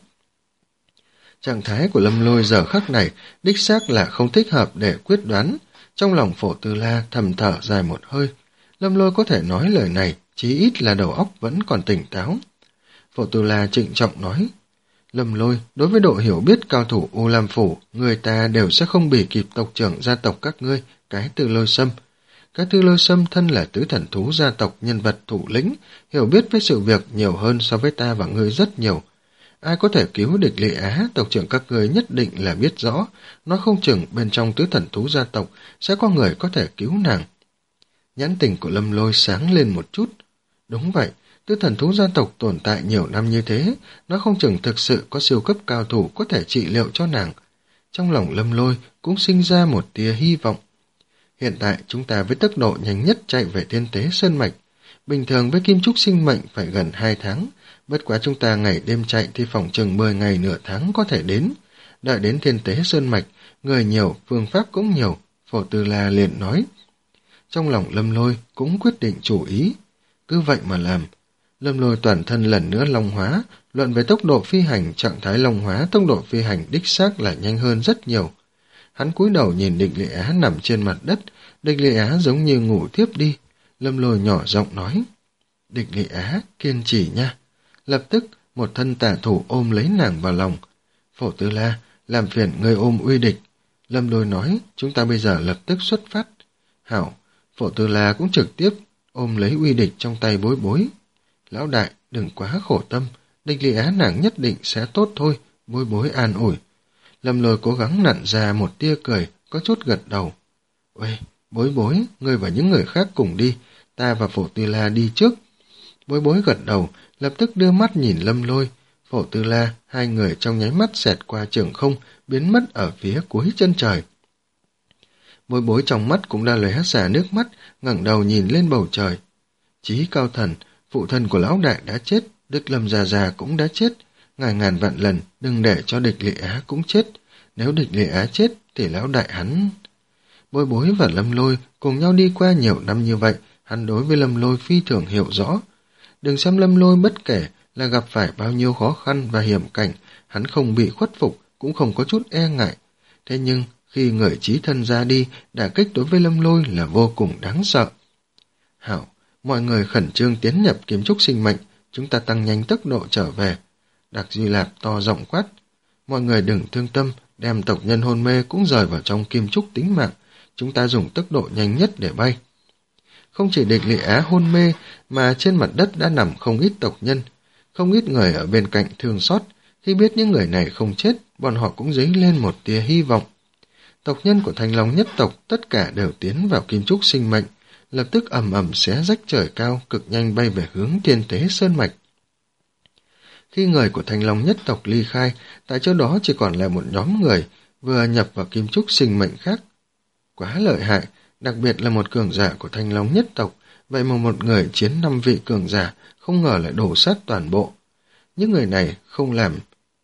Trạng thái của Lâm Lôi giờ khắc này đích xác là không thích hợp để quyết đoán. Trong lòng Phổ Tư La thầm thở dài một hơi. Lâm Lôi có thể nói lời này, chí ít là đầu óc vẫn còn tỉnh táo. Phổ Tư La trịnh trọng nói, Lâm Lôi, đối với độ hiểu biết cao thủ U Lam Phủ, người ta đều sẽ không bì kịp tộc trưởng gia tộc các ngươi, cái Tư Lôi Sâm. Cái Tư Lôi Sâm thân là tứ thần thú gia tộc nhân vật thủ lĩnh, hiểu biết với sự việc nhiều hơn so với ta và ngươi rất nhiều. Ai có thể cứu Địch Lệ Á, tộc trưởng các ngươi nhất định là biết rõ, nói không chừng bên trong tứ thần thú gia tộc sẽ có người có thể cứu nàng. Nhãn tình của Lâm Lôi sáng lên một chút. Đúng vậy, tứ thần thú gia tộc tồn tại nhiều năm như thế, nó không chừng thực sự có siêu cấp cao thủ có thể trị liệu cho nàng. Trong lòng Lâm Lôi cũng sinh ra một tia hy vọng. Hiện tại chúng ta với tốc độ nhanh nhất chạy về Thiên Tế Sơn Mạch. Bình thường với kim trúc sinh mệnh phải gần hai tháng, bất quá chúng ta ngày đêm chạy thì phòng chừng mười ngày nửa tháng có thể đến. Đợi đến Thiên Tế Sơn Mạch, người nhiều, phương pháp cũng nhiều, Phổ Tư La liền nói. Trong lòng Lâm Lôi cũng quyết định chủ ý. Cứ vậy mà làm. Lâm Lôi toàn thân lần nữa long hóa, luận về tốc độ phi hành, trạng thái long hóa, tốc độ phi hành đích xác là nhanh hơn rất nhiều. Hắn cúi đầu nhìn Địch Lệ Á nằm trên mặt đất, Địch Lệ Á giống như ngủ thiếp đi. Lâm Lôi nhỏ giọng nói, Địch Lệ Á, kiên trì nha. Lập tức, một thân tà thủ ôm lấy nàng vào lòng. Phổ Tư La, làm phiền người ôm Uy Địch. Lâm Lôi nói, chúng ta bây giờ lập tức xuất phát. Hảo, Phổ Tư La cũng trực tiếp ôm lấy Uy Địch trong tay Bối Bối. Lão đại, đừng quá khổ tâm, Địch Lệ Á nàng nhất định sẽ tốt thôi, Bối Bối an ủi. Lâm Lôi cố gắng nặn ra một tia cười, có chút gật đầu. Uầy, Bối Bối, ngươi và những người khác cùng đi, ta và Phổ Tư La đi trước. Bối Bối gật đầu, lập tức đưa mắt nhìn Lâm Lôi. Phổ Tư La, hai người trong nháy mắt xẹt qua trường không, biến mất ở phía cuối chân trời. Bối Bối trong mắt cũng đã lóe xả nước mắt, ngẩng đầu nhìn lên bầu trời. Chí Cao Thần, phụ thân của lão đại đã chết, Đức Lâm già già cũng đã chết. Ngàn ngàn vạn lần, đừng để cho Địch Lệ Á cũng chết. Nếu Địch Lệ Á chết, thì lão đại hắn... Bối Bối và Lâm Lôi cùng nhau đi qua nhiều năm như vậy, hắn đối với Lâm Lôi phi thường hiểu rõ. Đừng xem Lâm Lôi bất kể là gặp phải bao nhiêu khó khăn và hiểm cảnh, hắn không bị khuất phục, cũng không có chút e ngại. Thế nhưng, khi người chí thân ra đi, đả kích đối với Lâm Lôi là vô cùng đáng sợ. Hảo, mọi người khẩn trương tiến nhập kiếm trúc sinh mệnh, chúng ta tăng nhanh tốc độ trở về. Đặc Duy Lạp to giọng quát. Mọi người đừng thương tâm, đem tộc nhân hôn mê cũng rời vào trong kim trúc tính mạng. Chúng ta dùng tốc độ nhanh nhất để bay. Không chỉ Địch Lệ Á hôn mê, mà trên mặt đất đã nằm không ít tộc nhân. Không ít người ở bên cạnh thương xót. Khi biết những người này không chết, bọn họ cũng dấy lên một tia hy vọng. Tộc nhân của Thanh Long nhất tộc tất cả đều tiến vào kim trúc sinh mệnh, lập tức ầm ầm xé rách trời cao, cực nhanh bay về hướng Thiên Tế Sơn Mạch. Khi người của Thanh Long nhất tộc ly khai, tại chỗ đó chỉ còn là một nhóm người vừa nhập vào kim trúc sinh mệnh khác. Quá lợi hại, đặc biệt là một cường giả của Thanh Long nhất tộc, vậy mà một người chiến năm vị cường giả, không ngờ lại đổ sát toàn bộ. Những người này không làm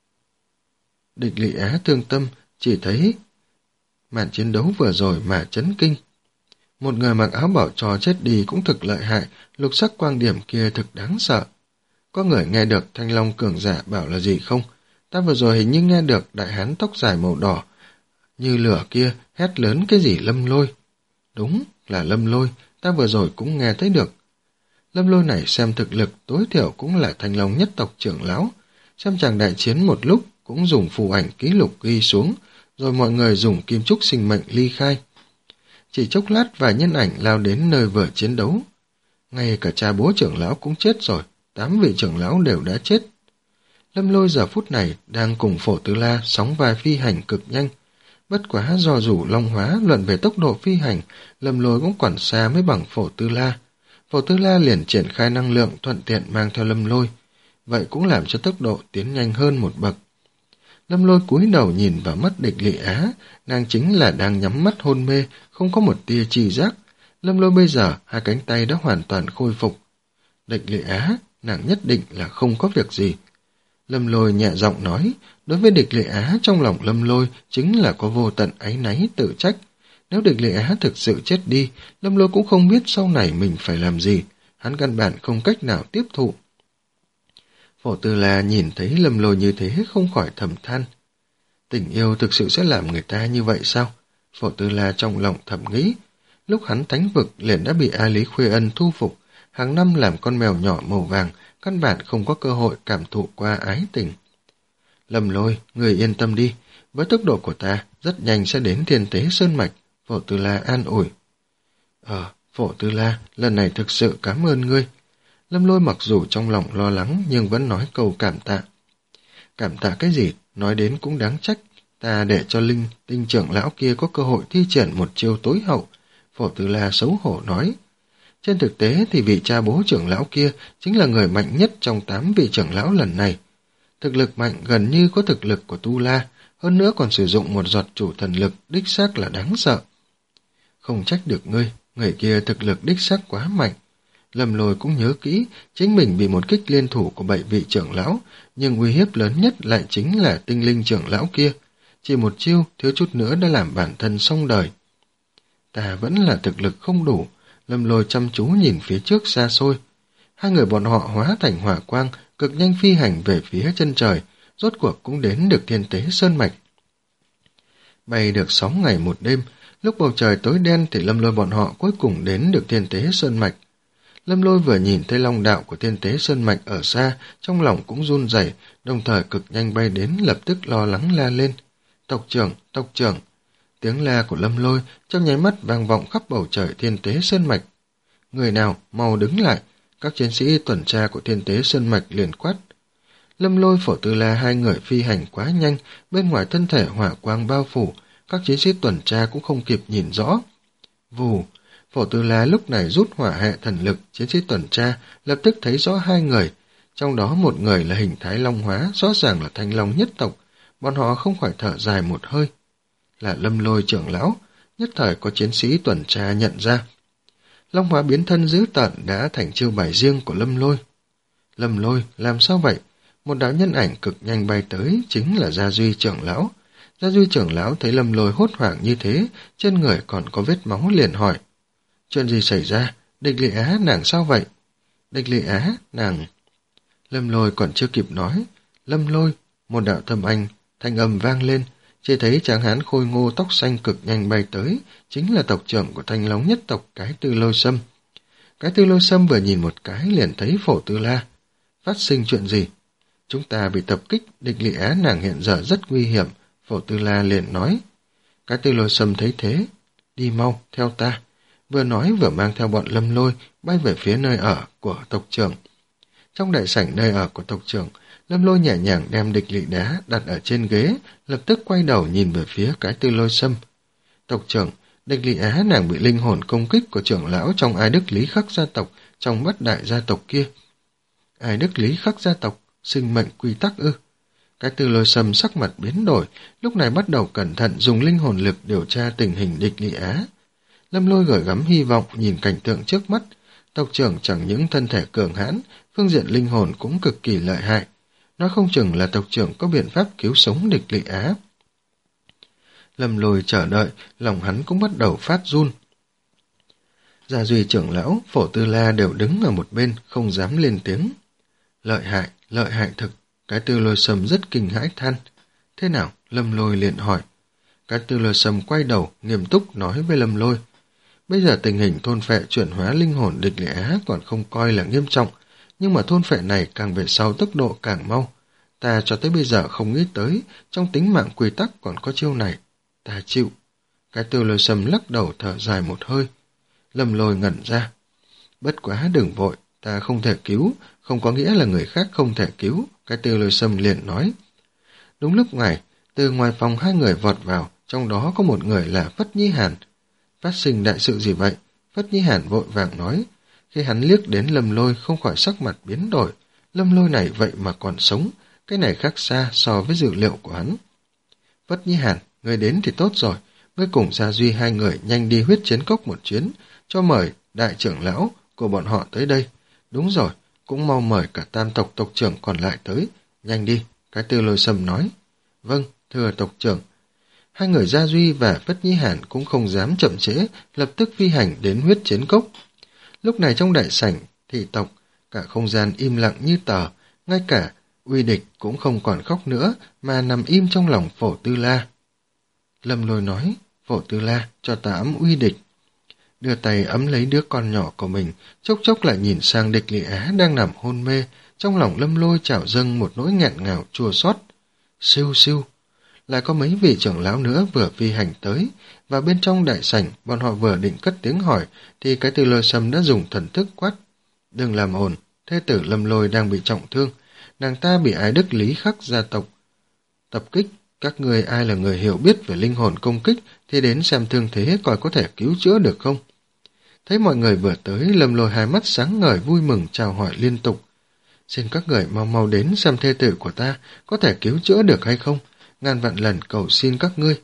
Địch Lệ Á thương tâm, chỉ thấy màn chiến đấu vừa rồi mà chấn kinh. Một người mặc áo bảo trò chết đi cũng thực lợi hại, lục sắc quang điểm kia thực đáng sợ. Có người nghe được Thanh Long cường giả bảo là gì không? Ta vừa rồi hình như nghe được đại hán tóc dài màu đỏ như lửa kia hét lớn cái gì Lâm Lôi. Đúng là Lâm Lôi, ta vừa rồi cũng nghe thấy được. Lâm Lôi này xem thực lực tối thiểu cũng là Thanh Long nhất tộc trưởng lão. Xem chàng đại chiến một lúc cũng dùng phù ảnh ký lục ghi xuống, rồi mọi người dùng kim trúc sinh mệnh ly khai. Chỉ chốc lát vài nhân ảnh lao đến nơi vừa chiến đấu. Ngay cả cha bố trưởng lão cũng chết rồi, tám vị trưởng lão đều đã chết. Lâm Lôi giờ phút này đang cùng Phổ Tư La sóng vai phi hành cực nhanh. Bất quá do dù long hóa luận về tốc độ phi hành, Lâm Lôi cũng còn xa mới bằng Phổ Tư La. Phổ Tư La liền triển khai năng lượng thuận tiện mang theo Lâm Lôi, vậy cũng làm cho tốc độ tiến nhanh hơn một bậc. Lâm Lôi cúi đầu nhìn vào mắt Địch Lị Á, nàng chính là đang nhắm mắt hôn mê, không có một tia chi giác. Lâm Lôi bây giờ hai cánh tay đã hoàn toàn khôi phục. Địch Lị Á, nàng nhất định là không có việc gì. Lâm Lôi nhẹ giọng nói, đối với Địch Lị Á trong lòng Lâm Lôi chính là có vô tận áy náy tự trách. Nếu Địch Lị Á thực sự chết đi, Lâm Lôi cũng không biết sau này mình phải làm gì, hắn căn bản không cách nào tiếp thụ. Phổ Tư La nhìn thấy Lâm Lôi như thế không khỏi thầm than. Tình yêu thực sự sẽ làm người ta như vậy sao? Phổ Tư La trong lòng thầm nghĩ. Lúc hắn thánh vực liền đã bị A Lý Khuê Ân thu phục, hàng năm làm con mèo nhỏ màu vàng, căn bản không có cơ hội cảm thụ qua ái tình. Lâm Lôi, người yên tâm đi, với tốc độ của ta, rất nhanh sẽ đến Thiên Tế Sơn Mạch, Phổ Tư La an ủi. Ờ, Phổ Tư La, lần này thực sự cảm ơn ngươi. Lâm Lôi mặc dù trong lòng lo lắng nhưng vẫn nói câu cảm tạ. Cảm tạ cái gì, nói đến cũng đáng trách, ta để cho Linh, tinh trưởng lão kia có cơ hội thi triển một chiêu tối hậu, Phổ Tư La xấu hổ nói. Trên thực tế thì vị cha bố trưởng lão kia chính là người mạnh nhất trong tám vị trưởng lão lần này. Thực lực mạnh gần như có thực lực của Tu La, hơn nữa còn sử dụng một giọt chủ thần lực đích xác là đáng sợ. Không trách được ngươi, người kia thực lực đích xác quá mạnh. Lâm Lôi cũng nhớ kỹ, chính mình bị một kích liên thủ của bảy vị trưởng lão, nhưng uy hiếp lớn nhất lại chính là tinh linh trưởng lão kia. Chỉ một chiêu, thiếu chút nữa đã làm bản thân xong đời. Ta vẫn là thực lực không đủ. Lâm Lôi chăm chú nhìn phía trước xa xôi. Hai người bọn họ hóa thành hỏa quang, cực nhanh phi hành về phía chân trời, rốt cuộc cũng đến được Thiên Tế Sơn Mạch. Bay được sáu ngày một đêm, lúc bầu trời tối đen thì Lâm Lôi bọn họ cuối cùng đến được Thiên Tế Sơn Mạch. Lâm Lôi vừa nhìn thấy long đạo của Thiên Tế Sơn Mạch ở xa, trong lòng cũng run rẩy, đồng thời cực nhanh bay đến, lập tức lo lắng la lên. Tộc trưởng, tộc trưởng! Tiếng la của Lâm Lôi trong nháy mắt vang vọng khắp bầu trời Thiên Tế Sơn Mạch. Người nào, mau đứng lại! Các chiến sĩ tuần tra của Thiên Tế Sơn Mạch liền quát. Lâm Lôi, Phổ Tư La hai người phi hành quá nhanh, bên ngoài thân thể hỏa quang bao phủ, các chiến sĩ tuần tra cũng không kịp nhìn rõ. Vù! Phổ Tư La lúc này rút hỏa hệ thần lực, chiến sĩ tuần tra lập tức thấy rõ hai người, trong đó một người là hình thái long hóa, rõ ràng là Thanh Long nhất tộc, bọn họ không khỏi thở dài một hơi. Là Lâm Lôi trưởng lão, nhất thời có chiến sĩ tuần tra nhận ra. Long hóa biến thân dữ tợn đã thành chiêu bài riêng của Lâm Lôi. Lâm Lôi, làm sao vậy? Một đạo nhân ảnh cực nhanh bay tới, chính là Gia Duy trưởng lão. Gia Duy trưởng lão thấy Lâm Lôi hốt hoảng như thế, trên người còn có vết máu liền hỏi. Chuyện gì xảy ra? Địch Lị Á nàng sao vậy? Địch Lị Á, nàng... Lâm Lôi còn chưa kịp nói. Lâm Lôi, một đạo thâm anh, thanh âm vang lên, chỉ thấy tráng hán khôi ngô tóc xanh cực nhanh bay tới, chính là tộc trưởng của Thanh Long nhất tộc Cái Tư Lôi Sâm. Cái Tư Lôi Sâm vừa nhìn một cái liền thấy Phổ Tư La. Phát sinh chuyện gì? Chúng ta bị tập kích, Địch Lị Á nàng hiện giờ rất nguy hiểm, Phổ Tư La liền nói. Cái Tư Lôi Sâm thấy thế, đi mau, theo ta. Vừa nói vừa mang theo bọn Lâm Lôi bay về phía nơi ở của tộc trưởng. Trong đại sảnh nơi ở của tộc trưởng, Lâm Lôi nhẹ nhàng đem Địch Lị Đá đặt ở trên ghế, lập tức quay đầu nhìn về phía Cái Tư Lôi Sâm. Tộc trưởng, Địch Lị Á nàng bị linh hồn công kích của trưởng lão trong Ai Đức Lý Khắc gia tộc, trong bát đại gia tộc kia. Ai Đức Lý Khắc gia tộc, sinh mệnh quy tắc ư? Cái Tư Lôi Sâm sắc mặt biến đổi, lúc này bắt đầu cẩn thận dùng linh hồn lực điều tra tình hình Địch Lị Á. Lâm Lôi gửi gắm hy vọng nhìn cảnh tượng trước mắt, tộc trưởng chẳng những thân thể cường hãn, phương diện linh hồn cũng cực kỳ lợi hại. Nói không chừng là tộc trưởng có biện pháp cứu sống Địch Lị Á. Lâm Lôi chờ đợi, lòng hắn cũng bắt đầu phát run. Gia Duy trưởng lão, Phổ Tư La đều đứng ở một bên, không dám lên tiếng. Lợi hại, lợi hại thực, Cái Tư Lôi Sâm rất kinh hãi than. Thế nào? Lâm Lôi liền hỏi. Cái Tư Lôi Sâm quay đầu, nghiêm túc nói với Lâm Lôi. Bây giờ tình hình thôn phệ chuyển hóa linh hồn Địch Lị Á còn không coi là nghiêm trọng, nhưng mà thôn phệ này càng về sau tốc độ càng mau. Ta cho tới bây giờ không nghĩ tới, trong tính mạng quy tắc còn có chiêu này. Ta chịu. Cái Tư Lôi Sâm lắc đầu thở dài một hơi. Lâm Lôi ngẩn ra. Bất quá đừng vội, ta không thể cứu, không có nghĩa là người khác không thể cứu. Cái Tư Lôi Sâm liền nói. Đúng lúc này, từ ngoài phòng hai người vọt vào, trong đó có một người là Phất Nhĩ Hàn. Phát sinh đại sự gì vậy? Phất Nhĩ Hàn vội vàng nói. Khi hắn liếc đến Lâm Lôi không khỏi sắc mặt biến đổi. Lâm Lôi này vậy mà còn sống, cái này khác xa so với dự liệu của hắn. Phất Nhĩ Hàn, người đến thì tốt rồi, ngươi cùng Gia Duy hai người nhanh đi huyết chiến cốc một chuyến, cho mời đại trưởng lão của bọn họ tới đây. Đúng rồi, cũng mau mời cả tam tộc tộc trưởng còn lại tới, nhanh đi, cái Tư Lôi Sâm nói. Vâng, thưa tộc trưởng. Hai người Gia Duy và Phất Nhĩ Hàn cũng không dám chậm trễ, lập tức phi hành đến huyết chiến cốc. Lúc này trong đại sảnh, thị tộc, cả không gian im lặng như tờ, ngay cả Uy Địch cũng không còn khóc nữa, mà nằm im trong lòng Phổ Tư La. Lâm Lôi nói, Phổ Tư La, cho ta ấm Uy Địch. Đưa tay ấm lấy đứa con nhỏ của mình, chốc chốc lại nhìn sang Địch Lị Á đang nằm hôn mê, trong lòng Lâm Lôi trào dâng một nỗi nghẹn ngào chua xót. Siêu siêu, lại có mấy vị trưởng lão nữa vừa phi hành tới, và bên trong đại sảnh bọn họ vừa định cất tiếng hỏi, thì cái Tư Lôi Sâm đã dùng thần thức quát. Đừng làm ồn, thê tử Lâm Lôi đang bị trọng thương, nàng ta bị Ái Đức Lý Khắc gia tộc tập kích, các người ai là người hiểu biết về linh hồn công kích thì đến xem thương thế coi có thể cứu chữa được không. Thấy mọi người vừa tới, Lâm Lôi hai mắt sáng ngời vui mừng chào hỏi liên tục. Xin các người mau mau đến xem thê tử của ta có thể cứu chữa được hay không, ngàn vạn lần cầu xin các ngươi.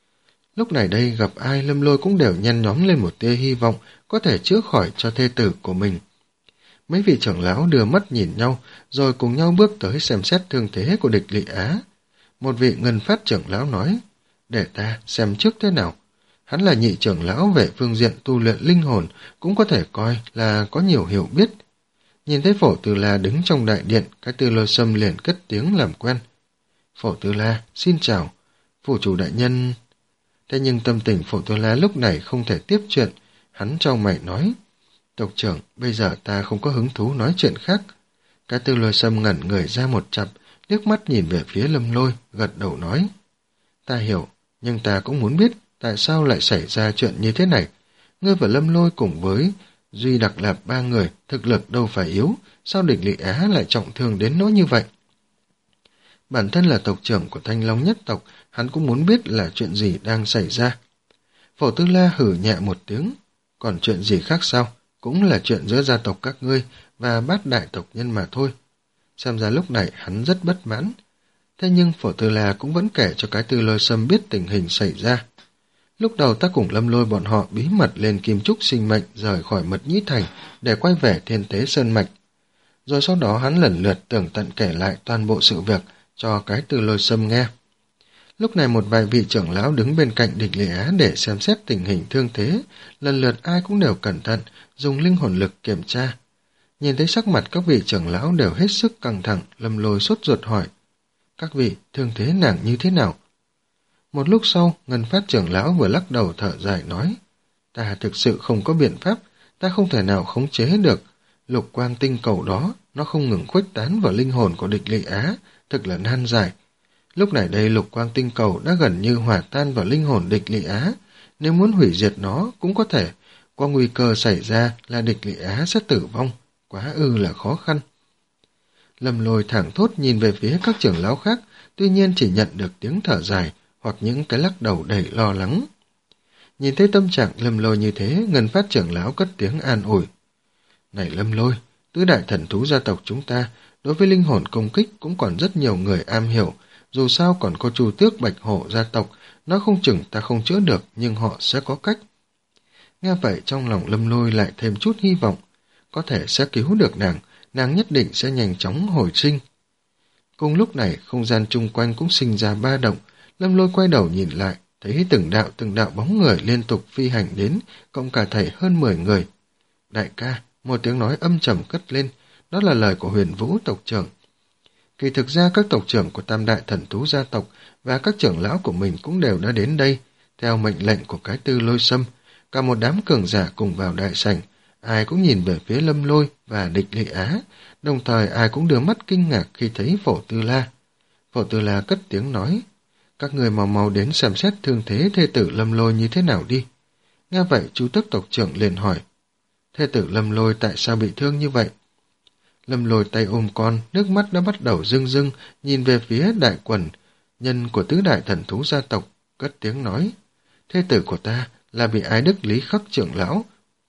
Lúc này đây gặp ai Lâm Lôi cũng đều nhen nhóm lên một tia hy vọng có thể chữa khỏi cho thê tử của mình. Mấy vị trưởng lão đưa mắt nhìn nhau, rồi cùng nhau bước tới xem xét thương thế của Địch Lị Á. Một vị Ngân Phát trưởng lão nói, để ta xem trước thế nào. Hắn là nhị trưởng lão về phương diện tu luyện linh hồn, cũng có thể coi là có nhiều hiểu biết. Nhìn thấy Phổ Tư La đứng trong đại điện, cái Tư Lôi Sâm liền cất tiếng làm quen. Phổ Tư La, xin chào. Phủ chủ đại nhân... Thế nhưng tâm tình Phổ Tư La lúc này không thể tiếp chuyện. Hắn trong mày nói, tộc trưởng, bây giờ ta không có hứng thú nói chuyện khác. Cái Tư Lôi Sâm ngẩn người ra một chặp, liếc mắt nhìn về phía Lâm Lôi, gật đầu nói. Ta hiểu, nhưng ta cũng muốn biết tại sao lại xảy ra chuyện như thế này. Ngươi và Lâm Lôi cùng với Duy Đặc Lạp ba người, thực lực đâu phải yếu, sao Địch Lị Á lại trọng thương đến nỗi như vậy? Bản thân là tộc trưởng của Thanh Long nhất tộc, hắn cũng muốn biết là chuyện gì đang xảy ra. Phổ Tư La hử nhẹ một tiếng, còn chuyện gì khác sao? Cũng là chuyện giữa gia tộc các ngươi và bát đại tộc nhân mà thôi. Xem ra lúc này hắn rất bất mãn. Thế nhưng Phổ Tư La cũng vẫn kể cho cái Tư Lôi Sâm biết tình hình xảy ra. Lúc đầu ta cùng Lâm Lôi bọn họ bí mật lên Kim Trúc sinh mệnh rời khỏi Mật Nhĩ Thành để quay về Thiên Tế Sơn Mạch. Rồi sau đó hắn lần lượt tường tận kể lại toàn bộ sự việc cho cái Tư Lôi Sâm nghe. Lúc này một vài vị trưởng lão đứng bên cạnh Địch Lị Á để xem xét tình hình thương thế, lần lượt ai cũng đều cẩn thận, dùng linh hồn lực kiểm tra. Nhìn thấy sắc mặt các vị trưởng lão đều hết sức căng thẳng, Lâm Lôi sốt ruột hỏi, các vị, thương thế nàng như thế nào? Một lúc sau, Ngân Phát trưởng lão vừa lắc đầu thở dài nói, ta thực sự không có biện pháp, ta không thể nào khống chế được. Lục quang tinh cầu đó, nó không ngừng khuếch tán vào linh hồn của Địch Lị Á, thực là nan giải. Lúc này đây lục quang tinh cầu đã gần như hòa tan vào linh hồn Địch Lị Á, nếu muốn hủy diệt nó cũng có thể, có nguy cơ xảy ra là Địch Lị Á sẽ tử vong, quá ư là khó khăn. Lâm Lôi thẳng thốt nhìn về phía các trưởng lão khác, tuy nhiên chỉ nhận được tiếng thở dài hoặc những cái lắc đầu đầy lo lắng. Nhìn thấy tâm trạng Lâm Lôi như thế, Ngân Phát trưởng lão cất tiếng an ủi. Này Lâm Lôi, tứ đại thần thú gia tộc chúng ta, đối với linh hồn công kích cũng còn rất nhiều người am hiểu, dù sao còn có Chu Tước Bạch Hổ gia tộc, nó không chừng ta không chữa được, nhưng họ sẽ có cách. Nghe vậy trong lòng Lâm Lôi lại thêm chút hy vọng, có thể sẽ cứu được nàng, nàng nhất định sẽ nhanh chóng hồi sinh. Cùng lúc này, không gian chung quanh cũng sinh ra ba động, Lâm Lôi quay đầu nhìn lại, thấy từng đạo từng đạo bóng người liên tục phi hành đến, cộng cả thảy hơn mười người. Đại ca, một tiếng nói âm trầm cất lên, đó là lời của Huyền Vũ tộc trưởng. Kỳ thực ra các tộc trưởng của tam đại thần thú gia tộc và các trưởng lão của mình cũng đều đã đến đây, theo mệnh lệnh của cái Tư Lôi Sâm, cả một đám cường giả cùng vào đại sảnh, ai cũng nhìn về phía Lâm Lôi và Địch Lị Á, đồng thời ai cũng đưa mắt kinh ngạc khi thấy Phổ Tư La. Phổ Tư La cất tiếng nói, các người mau mau đến xem xét thương thế thê tử Lâm Lôi như thế nào đi. Nghe vậy Chu Tước tộc trưởng liền hỏi, thê tử Lâm Lôi tại sao bị thương như vậy? Lâm Lôi tay ôm con, nước mắt đã bắt đầu rưng rưng, nhìn về phía đại quần, nhân của tứ đại thần thú gia tộc, cất tiếng nói, thê tử của ta là bị Ái Đức Lý Khắc trưởng lão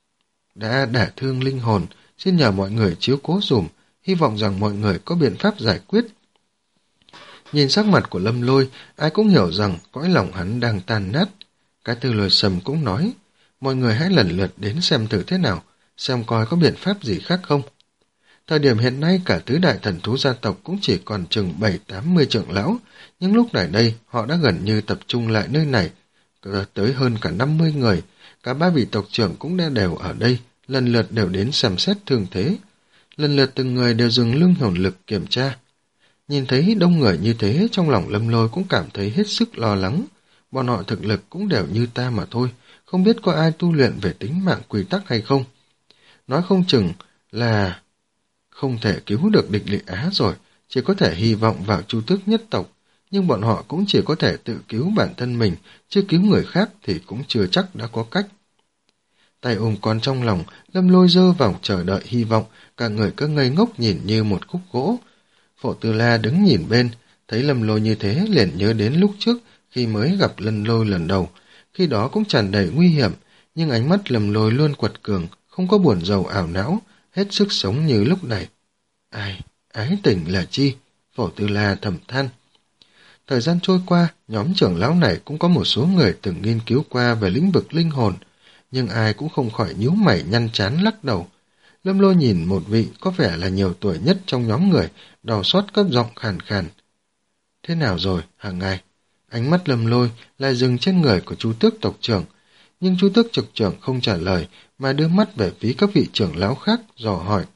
đã đả thương linh hồn, xin nhờ mọi người chiếu cố dùm, hy vọng rằng mọi người có biện pháp giải quyết. Nhìn sắc mặt của Lâm Lôi, ai cũng hiểu rằng cõi lòng hắn đang tan nát. Cái Tư Lôi Sâm cũng nói, mọi người hãy lần lượt đến xem thử thế nào, xem coi có biện pháp gì khác không. Thời điểm hiện nay cả tứ đại thần thú gia tộc cũng chỉ còn chừng bảy tám mươi trưởng lão, nhưng lúc này đây họ đã gần như tập trung lại nơi này, tới hơn cả năm mươi người, cả ba vị tộc trưởng cũng đã đều ở đây, lần lượt đều đến xem xét thương thế. Lần lượt từng người đều dùng lưng hồn lực kiểm tra. Nhìn thấy đông người như thế, trong lòng Lâm Lôi cũng cảm thấy hết sức lo lắng. Bọn họ thực lực cũng đều như ta mà thôi, không biết có ai tu luyện về tính mạng quy tắc hay không. Nói không chừng là không thể cứu được địch Lệ Á rồi, chỉ có thể hy vọng vào Chu Tước nhất tộc, nhưng bọn họ cũng chỉ có thể tự cứu bản thân mình, chứ cứu người khác thì cũng chưa chắc đã có cách. Tay ôm con trong lòng, Lâm Lôi giơ vào chờ đợi hy vọng, cả người cứ ngây ngốc nhìn như một khúc gỗ. Phổ Tư La đứng nhìn bên, thấy Lâm Lôi như thế liền nhớ đến lúc trước khi mới gặp Lâm Lôi lần đầu, khi đó cũng tràn đầy nguy hiểm, nhưng ánh mắt Lâm Lôi luôn quật cường, không có buồn rầu ảo não, hết sức sống như lúc này. Ai, ái tình là chi? Phổ Tư La thầm than. Thời gian trôi qua, nhóm trưởng lão này cũng có một số người từng nghiên cứu qua về lĩnh vực linh hồn, nhưng ai cũng không khỏi nhíu mày nhăn chán lắc đầu. Lâm Lôi nhìn một vị có vẻ là nhiều tuổi nhất trong nhóm người, đau xót cấp giọng khàn khàn. Thế nào rồi, hàng ngày? Ánh mắt Lâm Lôi lại dừng trên người của Chu Tước tộc trưởng, nhưng Chu Tước tộc trưởng không trả lời, mà đưa mắt về phía các vị trưởng lão khác, dò hỏi.